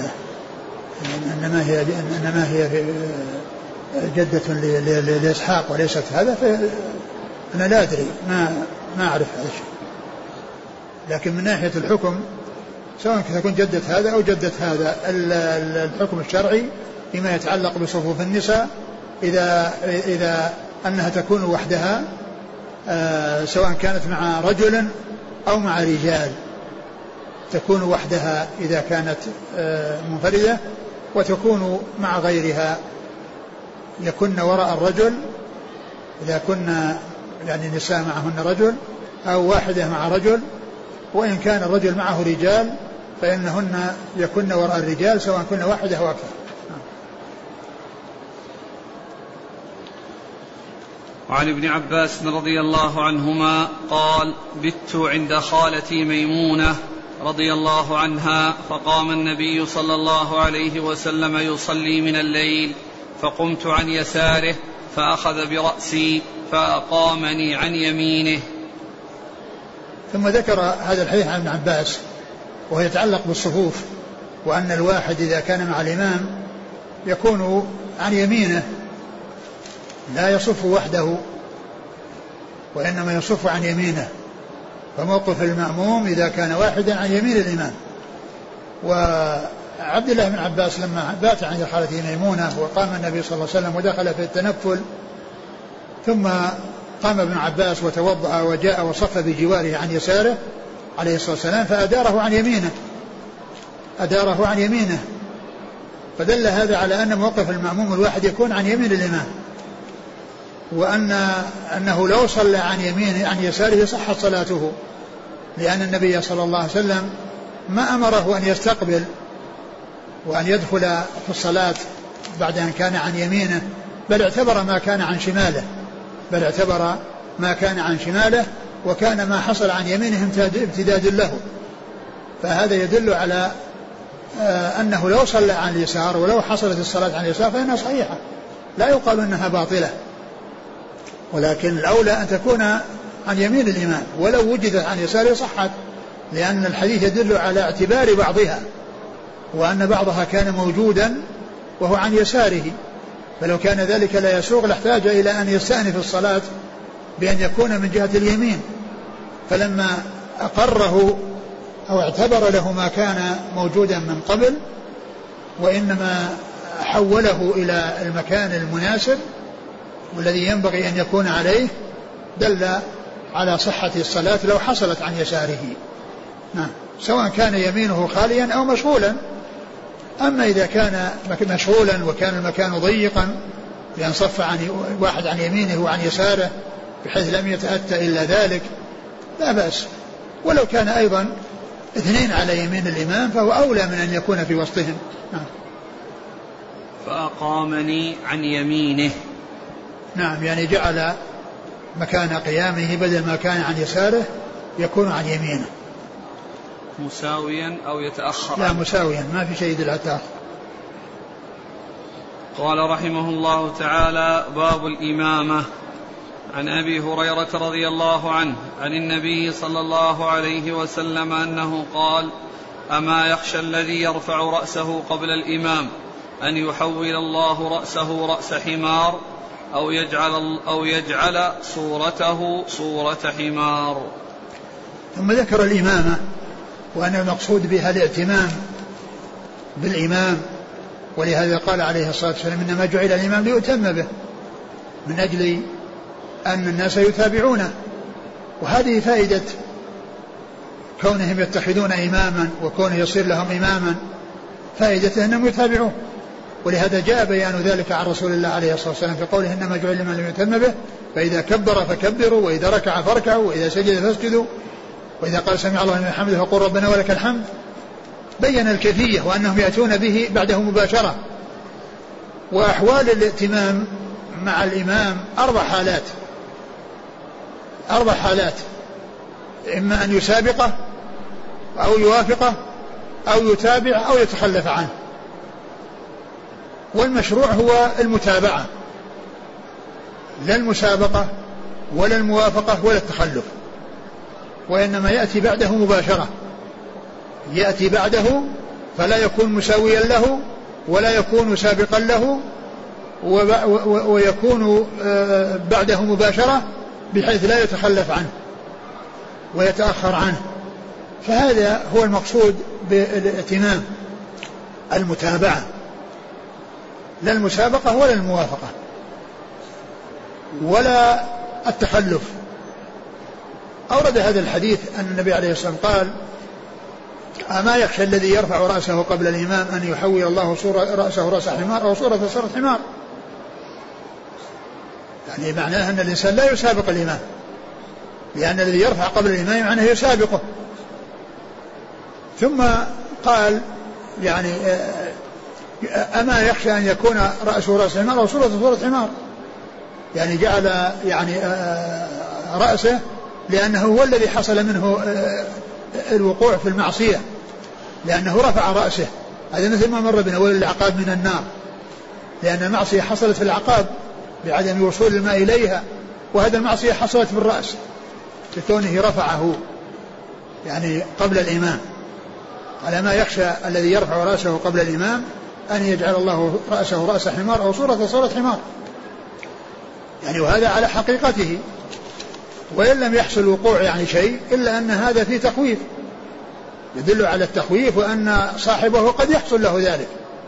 إنما هي إنما هي جدة لإسحاق وليست هذا، فأنا لا أدري، ما ما أعرف هذا الشيء. لكن من ناحية الحكم سواء تكون جدة هذا أو جدة هذا، الحكم الشرعي فيما يتعلق بصفوف النساء إذا إذا أنها تكون وحدها سواء كانت مع رجل أو مع رجال، تكون وحدها إذا كانت منفردة، وتكون مع غيرها، يكن وراء الرجل إذا كنا يعني نساء معهن رجل، أو واحدة مع رجل، وإن كان الرجل معه رجال فإنهن يكن وراء الرجال سواء كنا واحدة أو أكثر. وعن ابن عباس رضي الله عنهما قال: بت عند خالتي ميمونة رضي الله عنها، فقام النبي صلى الله عليه وسلم يصلي من الليل، فقمت عن يساره فأخذ برأسي فأقامني عن يمينه. ثم ذكر هذا الحديث عن ابن عباس وهو يتعلق بالصفوف، وأن الواحد إذا كان مع الإمام يكون عن يمينه، لا يصف وحده وإنما يصف عن يمينه، فموقف المأموم إذا كان واحدا عن يمين الإمام. وعبد الله بن عباس لما بات عند خالته ميمونة وقام النبي صلى الله عليه وسلم ودخل في التنفل، ثم قام ابن عباس وتوضأ وجاء وصف بجواره عن يساره، عليه الصلاة والسلام فأداره عن يمينه أداره عن يمينه فدل هذا على أن موقف المأموم الواحد يكون عن يمين الإمام، وأن أنه لو صلى عن يمينه عن يساره صحت صلاته، لأن النبي صلى الله عليه وسلم ما أمره أن يستقبل وأن يدخل في الصلاة بعد أن كان عن يمينه، بل اعتبر ما كان عن شماله بل اعتبر ما كان عن شماله وكان ما حصل عن يمينه امتداد له. فهذا يدل على أنه لو صلى عن اليسار ولو حصلت الصلاة عن اليسار فإنها صحيحة، لا يقال أنها باطلة، ولكن الأولى أن تكون عن يمين الإمام، ولو وجدت عن يساره صحت، لأن الحديث يدل على اعتبار بعضها، وأن بعضها كان موجودا وهو عن يساره، فلو كان ذلك لا يسوغ لاحتاج إلى أن يستأنف الصلاة بأن يكون من جهة اليمين، فلما أقره أو اعتبر له ما كان موجودا من قبل وإنما حوله إلى المكان المناسب والذي ينبغي أن يكون عليه، دل على صحة الصلاة لو حصلت عن يساره. نعم، سواء كان يمينه خاليا أو مشغولا. أما إذا كان مشغولا وكان المكان ضيقا بأن صف عن واحد عن يمينه وعن يساره بحيث لم يتأتى إلا ذلك لا بأس، ولو كان أيضا اثنين على يمين الإمام فهو أولى من أن يكون في وسطهم. نعم. فأقامني عن يمينه. نعم، يعني جعل مكان قيامه بدل ما كان عن يساره يكون عن يمينه. مساويا أو يتأخر؟ لا، مساويا، ما في شيء يدل على التأخر. قال رحمه الله تعالى: باب الإمامة. عن أبي هريرة رضي الله عنه عن النبي صلى الله عليه وسلم أنه قال: أما يخشى الذي يرفع رأسه قبل الإمام أن يحول الله رأسه رأس حمار أو يجعل, أو يجعل صورته صورة حمار. ثم ذكر الإمامة وأن المقصود بها الائتمام بالإمام، ولهذا قال عليه الصلاة والسلام: إنما جعل الإمام ليؤتم به، من أجل أن الناس يتابعونه. وهذه فائدة كونهم يتخذون إماما وكونه يصير لهم إماما، فائدة أنهم يتابعون. ولهذا جاء بيان ذلك عن رسول الله عليه الصلاة والسلام في قوله: إنما جعل الإمام ليؤتم به، فإذا كبر فكبروا، وإذا ركع فاركعوا، وإذا سجد فاسجدوا، وإذا قال سمع الله لمن حمده فقل ربنا ولك الحمد. بين الكيفية وأنهم يأتون به بعده مباشرة. وأحوال الائتمام مع الإمام أربع حالات أربع حالات إما أن يسابقه أو يوافقه أو يتابع أو يتخلف عنه. والمشروع هو المتابعة، لا المسابقة ولا الموافقة ولا التخلف، وإنما يأتي بعده مباشرة، يأتي بعده فلا يكون مساويا له ولا يكون سابقا له، ويكون بعده مباشرة بحيث لا يتخلف عنه ويتأخر عنه. فهذا هو المقصود بالائتمام، المتابعة، لا المسابقة ولا الموافقة ولا التخلف. أورد هذا الحديث أن النبي عليه الصلاة والسلام قال: أما يخشى الذي يرفع رأسه قبل الإمام أن يحول الله صورة رأسه رأس حمار أو صورة صورة حمار. يعني معناه أن الإنسان لا يسابق الإمام، لأن الذي يرفع قبل الإمام معناه يسابقه. ثم قال: يعني أما يخشى أن يكون رأسه رأس حمار أو صورة صورة حمار، يعني جعل يعني رأسه لأنه هو الذي حصل منه الوقوع في المعصية، لأنه رفع رأسه. هذا مثل ما مر بنا: والعقاب من النار، لأن المعصية حصلت في العقاب بعدم وصول الماء إليها، وهذا المعصية حصلت بالرأس لكونه رفعه يعني قبل الإمام. على ما يخشى الذي يرفع رأسه قبل الإمام أن يجعل الله رأسه رأس حمار أو صورة صورة حمار، يعني وهذا على حقيقته، وإن لم يحصل وقوع يعني شيء إلا أن هذا فيه تخويف يدل على التخويف، وأن صاحبه قد يحصل له ذلك،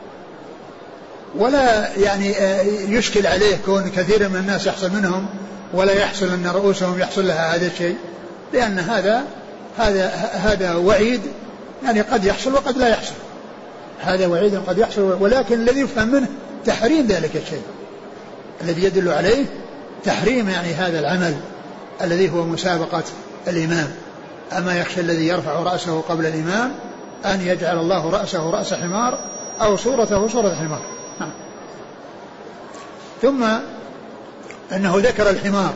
ولا يعني يشكل عليه كون كثير من الناس يحصل منهم ولا يحصل أن رؤوسهم يحصل لها هذا الشيء، لأن هذا هذا هذا وعيد يعني قد يحصل وقد لا يحصل، هذا وعيد قد يحصل، ولكن الذي يفهم منه تحريم ذلك الشيء، الذي يدل عليه تحريم يعني هذا العمل الذي هو مسابقة الإمام. أما يخشى الذي يرفع رأسه قبل الإمام أن يجعل الله رأسه رأس حمار أو صورته صورة حمار. ثم أنه ذكر الحمار،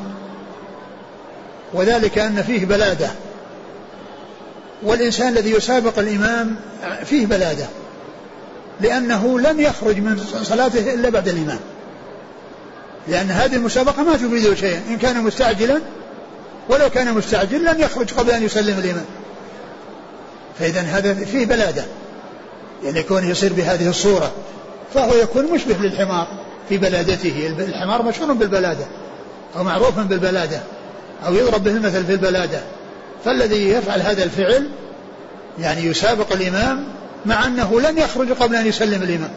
وذلك أن فيه بلادة، والإنسان الذي يسابق الإمام فيه بلادة، لأنه لن يخرج من صلاته إلا بعد الإمام، لأن هذه المسابقة ما تفيده شيئا إن كان مستعجلا، ولو كان مستعجل لن يخرج قبل أن يسلم الإمام. فإذا هذا فيه بلادة، يعني يكون يصير بهذه الصورة، فهو يكون مشبه للحمار في بلادته. الحمار مشهور بالبلادة أو معروف بالبلادة أو يضرب به المثل في البلادة. فالذي يفعل هذا الفعل يعني يسابق الإمام مع أنه لن يخرج قبل أن يسلم الإمام،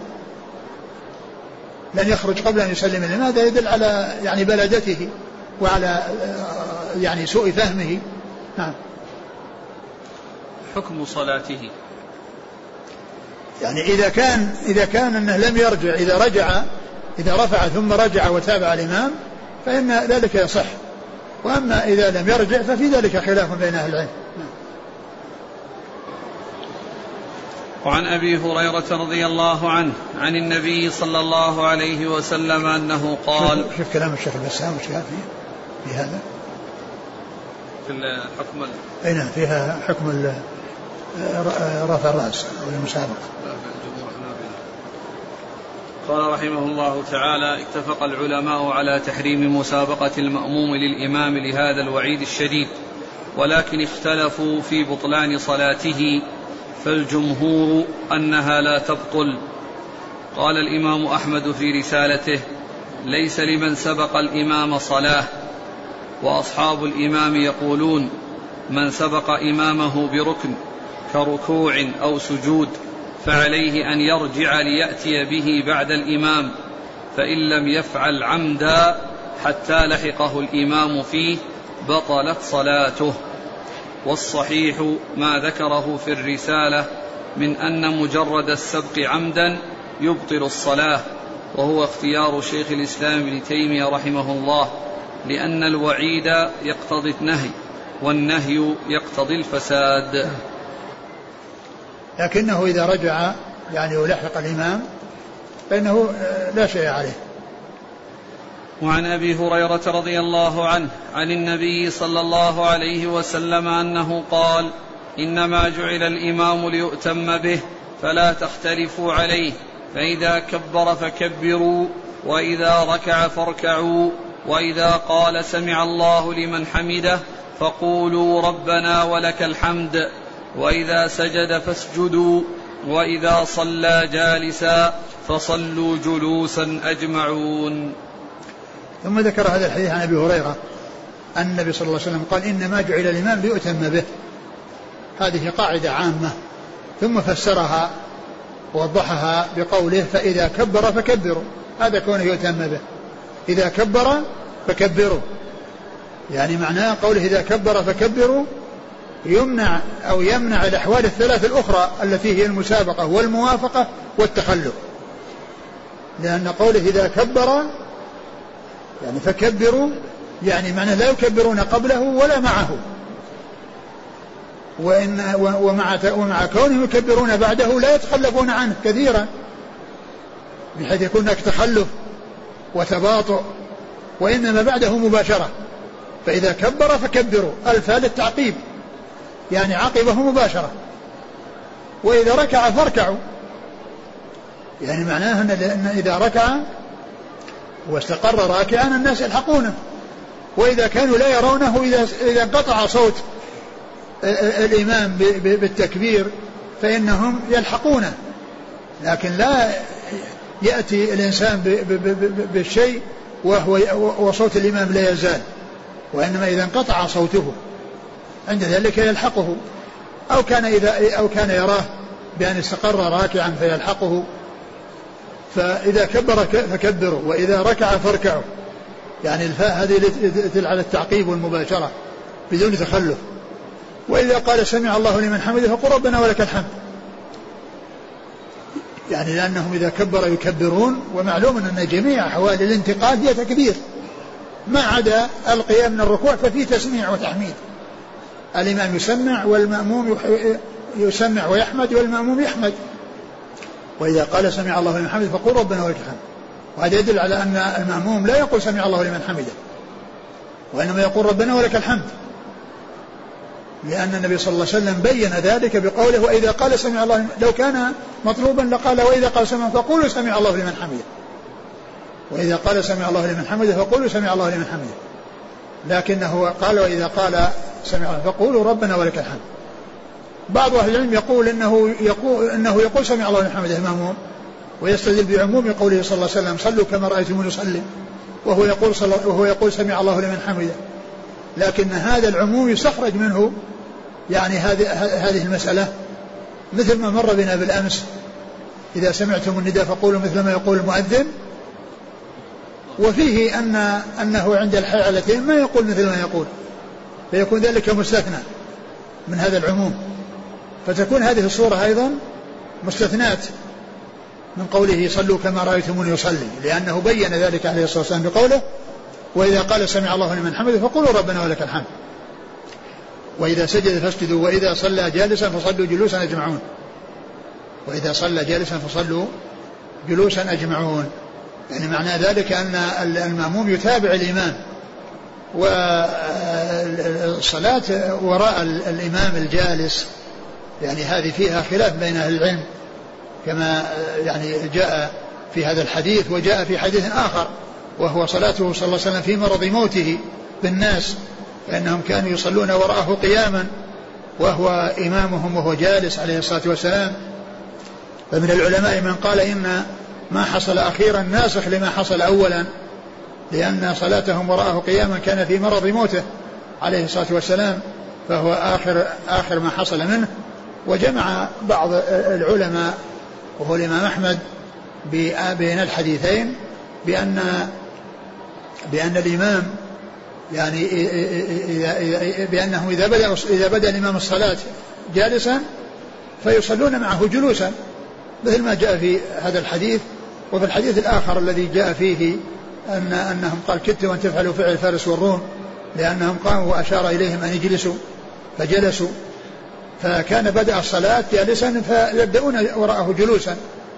لن يخرج قبل أن يسلم الإمام. هذا يدل على يعني بلادته وعلى يعني سوء فهمه. نعم. حكم صلاته يعني إذا كان إذا كان أنه لم يرجع، إذا رجع إذا رفع ثم رجع وتابع الإمام فإن ذلك يصح، وأما إذا لم يرجع ففي ذلك خلاف بين أهل العلم. وعن أبي هريرة رضي الله عنه عن النبي صلى الله عليه وسلم أنه قال، شوف, شوف كلام الشيخ البسام وش قال فيه في هذا في الحكم أين فيها حكم رفع الرأس أو المسابقة. قال رحمه الله تعالى: اتفق العلماء على تحريم مسابقة المأموم للإمام لهذا الوعيد الشديد، ولكن اختلفوا في بطلان صلاته، فالجمهور أنها لا تبطل. قال الإمام أحمد في رسالته: ليس لمن سبق الإمام صلاة، وأصحاب الإمام يقولون: من سبق إمامه بركن كركوع أو سجود فعليه أن يرجع ليأتي به بعد الإمام، فإن لم يفعل عمدا حتى لحقه الإمام فيه بطلت صلاته. والصحيح ما ذكره في الرسالة من أن مجرد السبق عمدا يبطل الصلاة، وهو اختيار شيخ الإسلام ابن تيمية رحمه الله، لأن الوعيد يقتضي النهي والنهي يقتضي الفساد. لكنه إذا رجع يعني ولحق الإمام فإنه لا شيء عليه. وعن أبي هريرة رضي الله عنه عن النبي صلى الله عليه وسلم أنه قال: إنما جعل الإمام ليؤتم به فلا تختلفوا عليه، فإذا كبر فكبروا، وإذا ركع فاركعوا، وإذا قال سمع الله لمن حمده فقولوا ربنا ولك الحمد، وإذا سجد فاسجدوا، وإذا صلى جالسا فصلوا جلوسا أجمعون. ثم ذكر هذا الحديث عن أبي هريرة أن النبي صلى الله عليه وسلم قال: إنما جعل الإمام ليؤتم به. هذه قاعدة عامة، ثم فسرها ووضحها بقوله: فإذا كبر فكبروا. هذا كونه يؤتم به، إذا كبر فكبروا، يعني معناه قوله إذا كبر فكبروا يمنع أو يمنع الأحوال الثلاث الأخرى التي هي المسابقة والموافقة والتخلف، لأن قوله إذا كبر يعني فكبروا يعني معناه لا يكبرون قبله ولا معه، وإن ومع ومع كونهم يكبرون بعده لا يتخلفون عنه كثيرا، بحيث يكون هناك تخلف وتباطؤ، وإنما بعده مباشرة. فإذا كبر فكبروا الفاء للتعقيب، يعني عقبه مباشرة. وإذا ركع فاركعوا، يعني معناه أن إذا ركع واستقر راكعا الناس يلحقونه، وإذا كانوا لا يرونه إذا انقطع صوت الإمام بالتكبير فإنهم يلحقونه، لكن لا يأتي الإنسان بالشيء وهو وصوت الإمام لا يزال، وإنما إذا انقطع صوته عند ذلك يلحقه، أو كان إذا أو كان يراه بأن استقر راكعا فيلحقه. فإذا كبر فكبروا، وإذا ركع فاركعوا، يعني الفاء هذه تدل على التعقيب والمباشرة بدون تخلف. وإذا قال سمع الله لمن حمده فقل ربنا ولك الحمد. يعني لأنهم إذا كبر يكبرون، ومعلوم أن جميع أحوال الانتقال هي تكبير ما عدا القيام من الركوع ففيه تسميع وتحميد. الإمام يسمع والمأموم يسمع ويحمد والمأموم يحمد. وإذا قال سمع الله لمن حمده فقل ربنا ولك الحمد. وهذا يدل على أن المأموم لا يقول سمع الله لمن حمده، وإنما يقول ربنا ولك الحمد، لأن النبي صلى الله عليه وسلم بين ذلك بقوله وإذا قال سمع الله. لو كان مطلوبا لقال وإذا قال سمع فقولوا سمع الله لمن حمده، وإذا قال سمع الله لمن حمده فقولوا سمع الله لمن حمده، لكنه قال وإذا قال سمع الله فقولوا ربنا ولك الحمد. بعض أهل العلم يقول إنه يقول, إنه يقول سمع الله لمن حمده المأموم، ويستدل بعموم قوله صلى الله عليه وسلم صلوا كما رأيتموني أصلي، وهو يقول, وهو يقول سمع الله لمن حمده. لكن هذا العموم يستخرج منه يعني هذه المسألة، مثل ما مر بنا بالأمس إذا سمعتم النداء فقولوا مثل ما يقول المؤذن. وفيه أن أنه عند الحالتين ما يقول مثل ما يقول، فيكون ذلك مستثنى من هذا العموم، فتكون هذه الصورة أيضا مستثنات من قوله صلوا كما رأيتموني يصلي، لأنه بين ذلك عليه الصلاة والسلام بقوله وإذا قال سمع الله لمن حمده فقولوا ربنا ولك الحمد، وإذا سجد فاسجدوا، وإذا صلى جالسا فصلوا جلوسا أجمعون، وإذا صلى جالسا فصلوا جلوسا أجمعون. يعني معنى ذلك أن المأموم يتابع الإمام، والصلاة وراء الإمام الجالس يعني هذه فيها خلاف بين أهل العلم، كما يعني جاء في هذا الحديث وجاء في حديث آخر، وهو صلاته صلى الله عليه وسلم في مرض موته بالناس، فإنهم كانوا يصلون وراءه قياما وهو إمامهم وهو جالس عليه الصلاة والسلام. فمن العلماء من قال إن ما حصل أخيرا ناسخ لما حصل أولا، لأن صلاتهم وراءه قياما كان في مرض موته عليه الصلاة والسلام، فهو آخر, آخر ما حصل منه. وجمع بعض العلماء وهو الإمام أحمد بين الحديثين بأن, بأن الإمام يعني بأنه إذا بدأ, إذا بدأ الإمام الصلاة جالسا فيصلون معه جلوسا، مثل ما جاء في هذا الحديث. وفي الحديث الآخر الذي جاء فيه أن أنهم قال كدتم أن تفعلوا فعل فارس والروم، لأنهم قاموا وأشار إليهم أن يجلسوا فجلسوا، فكان بدأ الصلاة جالسا فيبدأون وراءه جلوسا.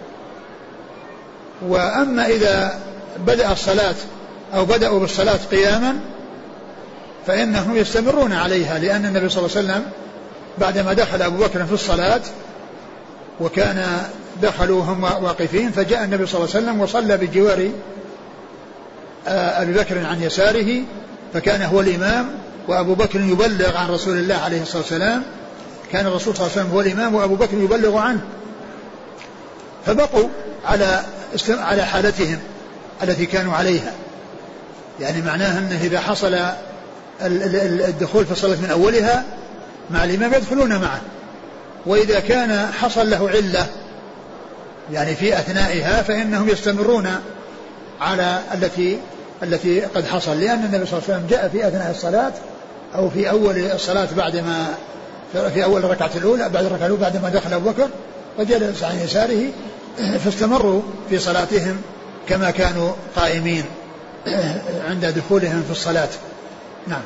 وأما إذا بدأ الصلاة أو بدأوا بالصلاة قياما فإنهم يستمرون عليها، لأن النبي صلى الله عليه وسلم بعدما دخل أبو بكر في الصلاة وكان دخلوا هم واقفين، فجاء النبي صلى الله عليه وسلم وصلى بجوار أبي بكر عن يساره، فكان هو الإمام وأبو بكر يبلغ عن رسول الله عليه الصلاة والسلام، كان الرسول صلى الله عليه وسلم هو الإمام وأبو بكر يبلغ عنه، فبقوا على على حالتهم التي كانوا عليها. يعني معناها أنه إذا حصل الدخول في الصلاة من أولها مع الإمام يدخلون معه، وإذا كان حصل له علة يعني في أثنائها فإنهم يستمرون على التي التي قد حصل، لأن النبي صلى الله عليه وسلم جاء في أثناء الصلاة أو في أول الصلاة بعدما في أول الركعة الأولى بعد الركعة الأولى بعدما دخل أبو بكر وجلس عن يساره، فاستمروا في صلاتهم كما كانوا قائمين عند دخولهم في الصلاة. نعم.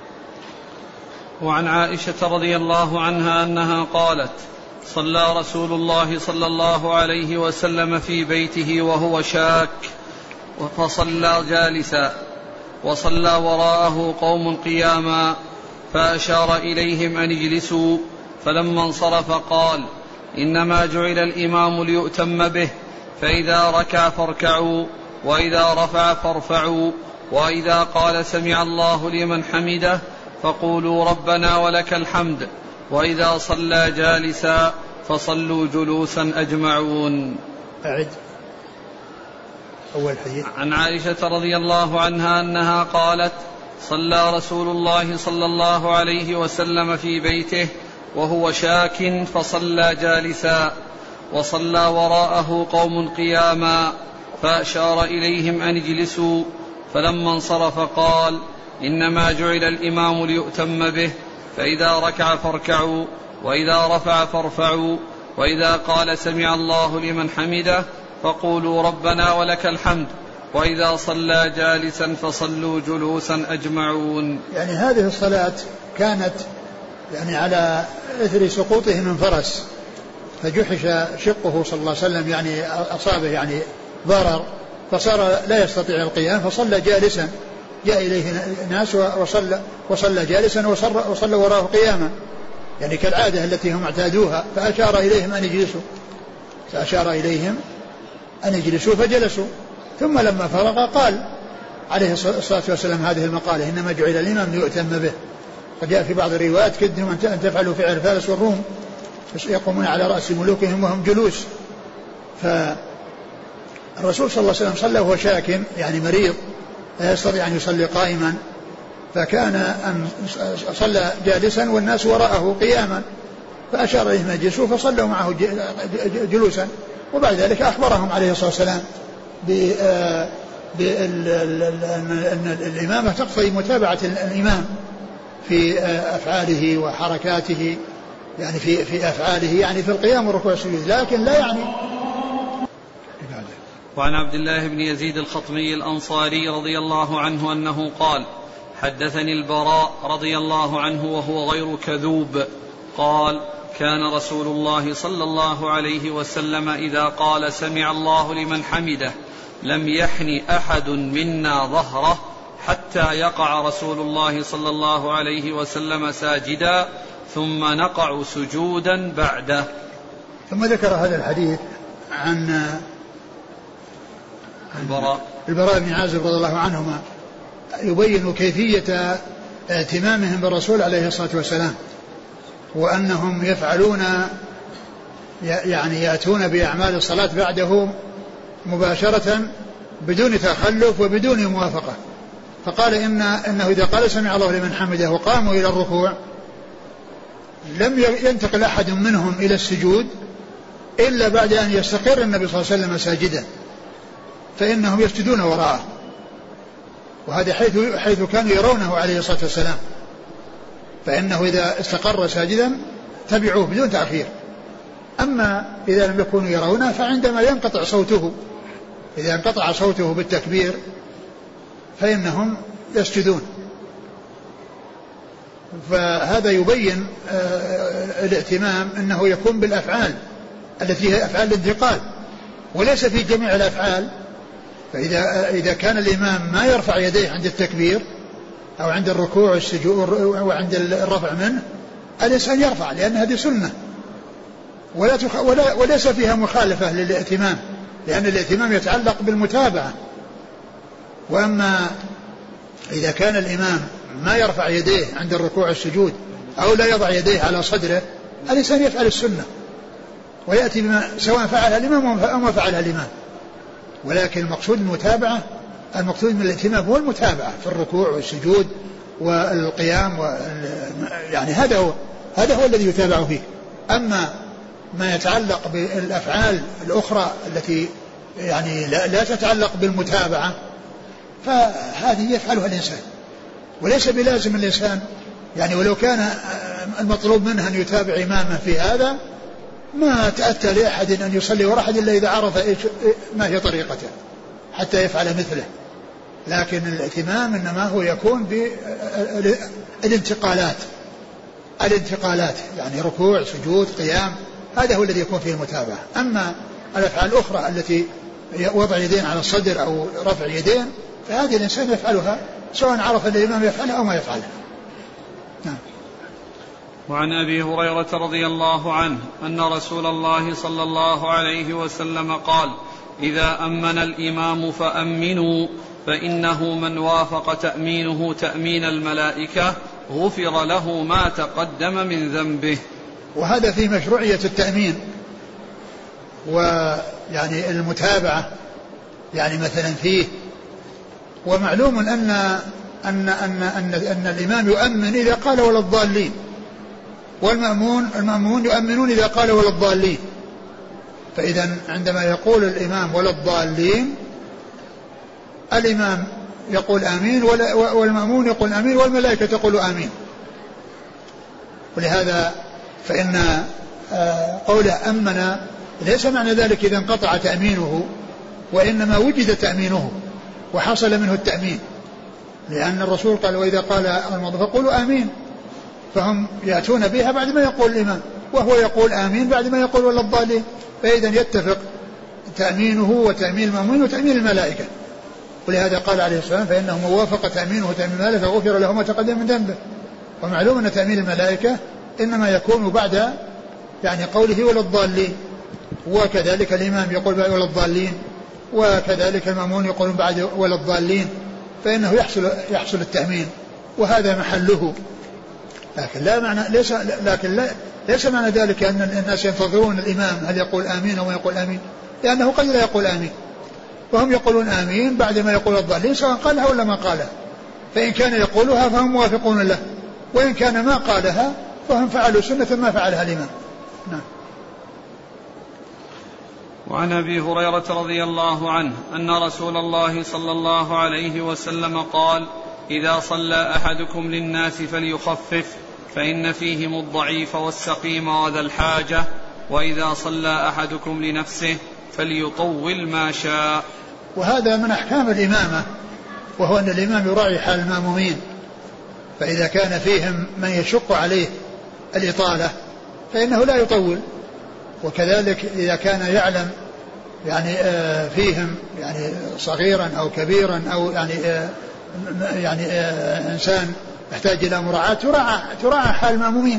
وعن عائشة رضي الله عنها أنها قالت صلى رسول الله صلى الله عليه وسلم في بيته وهو شاك فصلى جالسا وصلى وراءه قوم قياما فأشار إليهم أن اجلسوا، فلما انصرف قال إنما جعل الإمام ليؤتم به، فإذا ركع فاركعوا وإذا رفع فارفعوا، وإذا قال سمع الله لمن حمده فقولوا ربنا ولك الحمد، وإذا صلى جالسا فصلوا جلوسا أجمعون. أعد أول حديث. عن عائشة رضي الله عنها أنها قالت صلى رسول الله صلى الله عليه وسلم في بيته وهو شاك فصلى جالسا وصلى وراءه قوم قياما فأشار إليهم أن اجلسوا، فلما انصرف قال إنما جعل الإمام ليؤتم به، فإذا ركع فاركعوا، وإذا رفع فارفعوا، وإذا قال سمع الله لمن حمده فقولوا ربنا ولك الحمد، وإذا صلى جالسا فصلوا جلوسا أجمعون. يعني هذه الصلاة كانت يعني على إثر سقوطه من فرس، فجحش شقه صلى الله عليه وسلم، يعني أصابه يعني ضرر، فصار لا يستطيع القيام، فصلى جالسا. جاء إليه ناس وصلى, وصلى جالسا وصلى, وصلى وراءه قياما، يعني كالعادة التي هم اعتادوها، فأشار إليهم أن يجلسوا فأشار إليهم أن يجلسوا فجلسوا. ثم لما فرغ قال عليه الصلاة والسلام هذه المقالة: إنما جعل الإمام ليؤتم به. فجاء في بعض الروايات: كدهم أن تفعلوا فعل فارس والروم يقومون على رأس ملوكهم وهم جلوس. فالرسول صلى الله عليه وسلم صلى وهو شاك، يعني مريض لا يستطيع أن يصلي قائما، فكان أن صلى جالسا والناس وراءه قياما، فأشار إليهم أن يجلسوا فصلوا معه جلوسا. وبعد ذلك أخبرهم عليه الصلاة والسلام بأن الإمامة تقتضي متابعة الإمام في أفعاله وحركاته، يعني في في أفعاله، يعني في القيام والركوع والسجود، لكن لا يعني. وعن عبد الله بن يزيد الخطمي الأنصاري رضي الله عنه أنه قال: حدثني البراء رضي الله عنه وهو غير كذوب قال: كان رسول الله صلى الله عليه وسلم إذا قال سمع الله لمن حمده لم يحن أحد منا ظهره حتى يقع رسول الله صلى الله عليه وسلم ساجدا ثم نقع سجودا بعده. ثم ذكر هذا الحديث عن البراء البراء بن عازب رضي الله عنهما، يبين كيفية اهتمامهم بالرسول عليه الصلاة والسلام، وأنهم يفعلون يعني يأتون بأعمال الصلاة بعده مباشرة بدون تخلف وبدون موافقة. فقال إن إنه إذا قال سمع الله لمن حمده وقاموا إلى الركوع لم ينتقل أحد منهم إلى السجود إلا بعد أن يستقر النبي صلى الله عليه وسلم ساجدا، فإنهم يسجدون وراءه. وهذا حيث, حيث كانوا يرونه عليه الصلاة والسلام، فإنه إذا استقر ساجدا تبعوه بدون تأخير. أما إذا لم يكونوا يرونه فعندما ينقطع صوته، إذا انقطع صوته بالتكبير فإنهم يسجدون. فهذا يبين الاهتمام أنه يكون بالأفعال التي هي أفعال الانتقال وليس في جميع الأفعال. فإذا إذا كان الإمام ما يرفع يديه عند التكبير أو عند الركوع والسجود وعند الرفع منه، الإنسان يرفع، لأن هذه سنة ولا تخ... ولا وليس فيها مخالفة للائتمام، لأن الائتمام يتعلق بالمتابعة. وأما إذا كان الإمام ما يرفع يديه عند الركوع والسجود أو لا يضع يديه على صدره، الإنسان يفعل السنة ويأتي بما سواء فعلها الإمام أو ما فعلها الإمام. ولكن المقصود المتابعة، المقصود من الائتمام هو المتابعة في الركوع والسجود والقيام و... يعني هذا هو هذا هو الذي يتابع فيه. أما ما يتعلق بالأفعال الأخرى التي يعني لا, لا تتعلق بالمتابعة فهذه يفعلها الإنسان، وليس بلازم الإنسان يعني ولو كان المطلوب منه أن يتابع إمامه في هذا ما تأتى لأحد أن يصلي وراء أحد إلا إذا عرف ما هي طريقته حتى يفعل مثله. لكن الائتمام إنما هو يكون بالانتقالات الانتقالات يعني ركوع سجود قيام، هذا هو الذي يكون فيه المتابعة. أما الأفعال الأخرى التي وضع يدين على الصدر أو رفع يدين فهذه الإنسان يفعلها سواء عرف الإمام يفعلها أو ما يفعلها. نعم. وعن أبي هريرة رضي الله عنه أن رسول الله صلى الله عليه وسلم قال: إذا أمن الإمام فأمنوا فإنه من وافق تأمينه تأمين الملائكة غفر له ما تقدم من ذنبه. وهذا في مشروعية التأمين ويعني المتابعة يعني مثلا فيه. ومعلوم أن أن أن أن, أن الإمام يؤمن إذا قال ولا الضالين، والمأمون المأمون يؤمنون إذا قال ولا الضالين. فإذا عندما يقول الإمام ولا الضالين الإمام يقول آمين والمأمون يقول آمين والملائكة تقول آمين. ولهذا فإن قوله أمن ليس معنى ذلك إذا انقطع تأمينه، وإنما وجد تأمينه وحصل منه التأمين، لأن الرسول قال وإذا قال الموضوع فقولوا آمين، فهم يأتون بها بعد ما يقول الإمام، وهو يقول آمين بعد ما يقول ولا الضالين، فإذا يتفق تأمينه وتأمين المأمون وتأمين الملائكة. ولهذا قال عليه السلام فإنه من وافق تأمينه وتأمين الملائكة فغفر له ما تقدم من ذنبه. ومعلوم أن تأمين الملائكة إنما يكون بعد يعني قوله ولا الضالين، وكذلك الإمام يقول بعد ولا الضالين، وكذلك المأمون يقول بعد ولا الضالين، فإنه يحصل يحصل التأمين، وهذا محله. لكن لا معنى ليس لكن لا ليس معنى ذلك أن الناس ينتظرون الإمام هل يقول آمين أو يقول آمين، لأنه قد لا يقول آمين، وهم يقولون آمين بعد ما يقول الضالين سواء قالها ولا ما قالها، فإن كان يقولها فهم موافقون له، وإن كان ما قالها فهم فعلوا سنة ما فعلها الإمام. نعم. وعن أبي هريرة رضي الله عنه أن رسول الله صلى الله عليه وسلم قال إذا صلى أحدكم للناس فليخفف فإن فيهم الضعيف والسقيم وذا الحاجة، وإذا صلى أحدكم لنفسه فليطول ما شاء. وهذا من أحكام الإمامة، وهو أن الإمام يراعي حال المأمومين، فإذا كان فيهم من يشق عليه الإطالة فإنه لا يطول، وكذلك إذا كان يعلم يعني فيهم يعني صغيرا أو كبيرا أو يعني يعني إنسان يحتاج إلى مراعاة تراعى تراعى حال المأمومين،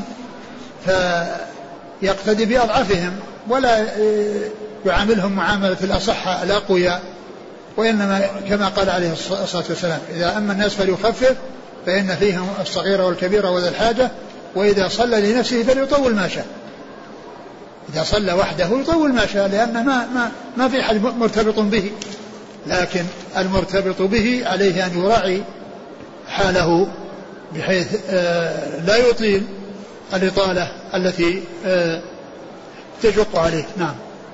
فيقتدي بأضعفهم ولا يعاملهم معاملة الأصحاء الأقوياء، وإنما كما قال عليه الصلاة والسلام إذا أما الناس فليخفف فإن فيهم الصغير والكبير وذا الحاجة، وإذا صلى لنفسه فليطول ما شاء. إذا صلى وحده يطول ما شاء، لأن ما, ما, ما في حد مرتبط به، لكن المرتبط به عليه أن يراعي حاله بحيث لا يطيل الإطالة التي تشق عليه. نعم.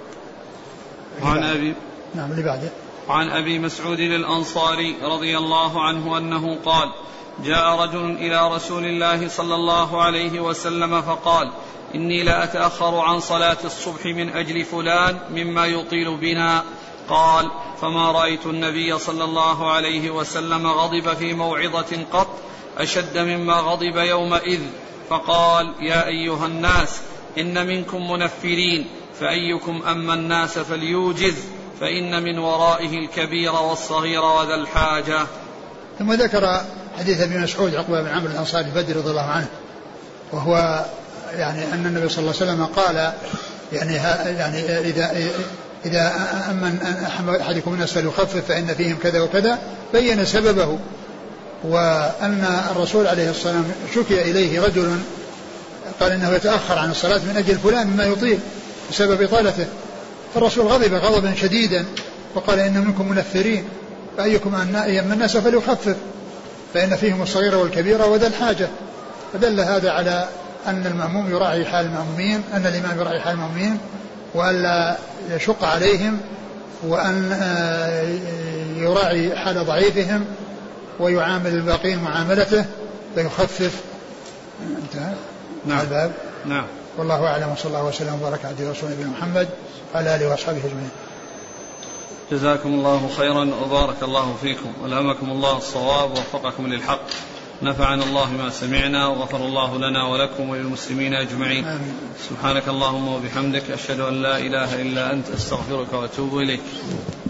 وعن أبي نعم اللي بعده. وعن أبي مسعود الأنصاري رضي الله عنه أنه قال جاء رجل إلى رسول الله صلى الله عليه وسلم فقال إني لا أتأخر عن صلاة الصبح من أجل فلان مما يطيل بنا. قال فما رأيت النبي صلى الله عليه وسلم غضب في موعظة قط أشد مما غضب يومئذ، فقال يا أيها الناس إن منكم منفرين، فأيكم أما الناس فليوجز، فإن من ورائه الكبير والصغير وذا الحاجة. ثم ذكر حديث ابن مسعود عقبة بن عمرو الأنصاري البدري رضي الله عنه، وهو يعني أن النبي صلى الله عليه وسلم قال يعني يعني إذا إذا أمن أحدكم الناس فليخفف فإن فيهم كذا وكذا، بين سببه، وأن الرسول عليه الصلاة والسلام شكي إليه رجل قال إنه يتأخر عن الصلاة من أجل فلان مما يطيل بسبب إطالته، فالرسول غضب غضبا شديدا وقال إن منكم منفرين، فأيكم أما الناس فليخفف فإن فيهم الصغير والكبير وذا الحاجة. فدل هذا على أن المأموم يراعي حال المأمومين، أن الإمام يراعي حال المأمومين وألا يشق عليهم، وأن يراعي حال ضعيفهم ويعامل الباقين معاملته فيخفف. انتهى. نعم. الباب. نعم. والله أعلم، وصلى الله وسلم وبارك على رسوله نبينا محمد وعلى آله وأصحابه أجمعين. جزاكم الله خيرا وبارك الله فيكم وألهمكم الله الصواب ووفقكم للحق، نفعنا الله ما سمعنا وغفر الله لنا ولكم وللمسلمين أجمعين. آمين. سبحانك اللهم وبحمدك أشهد أن لا إله إلا أنت أستغفرك وأتوب إليك.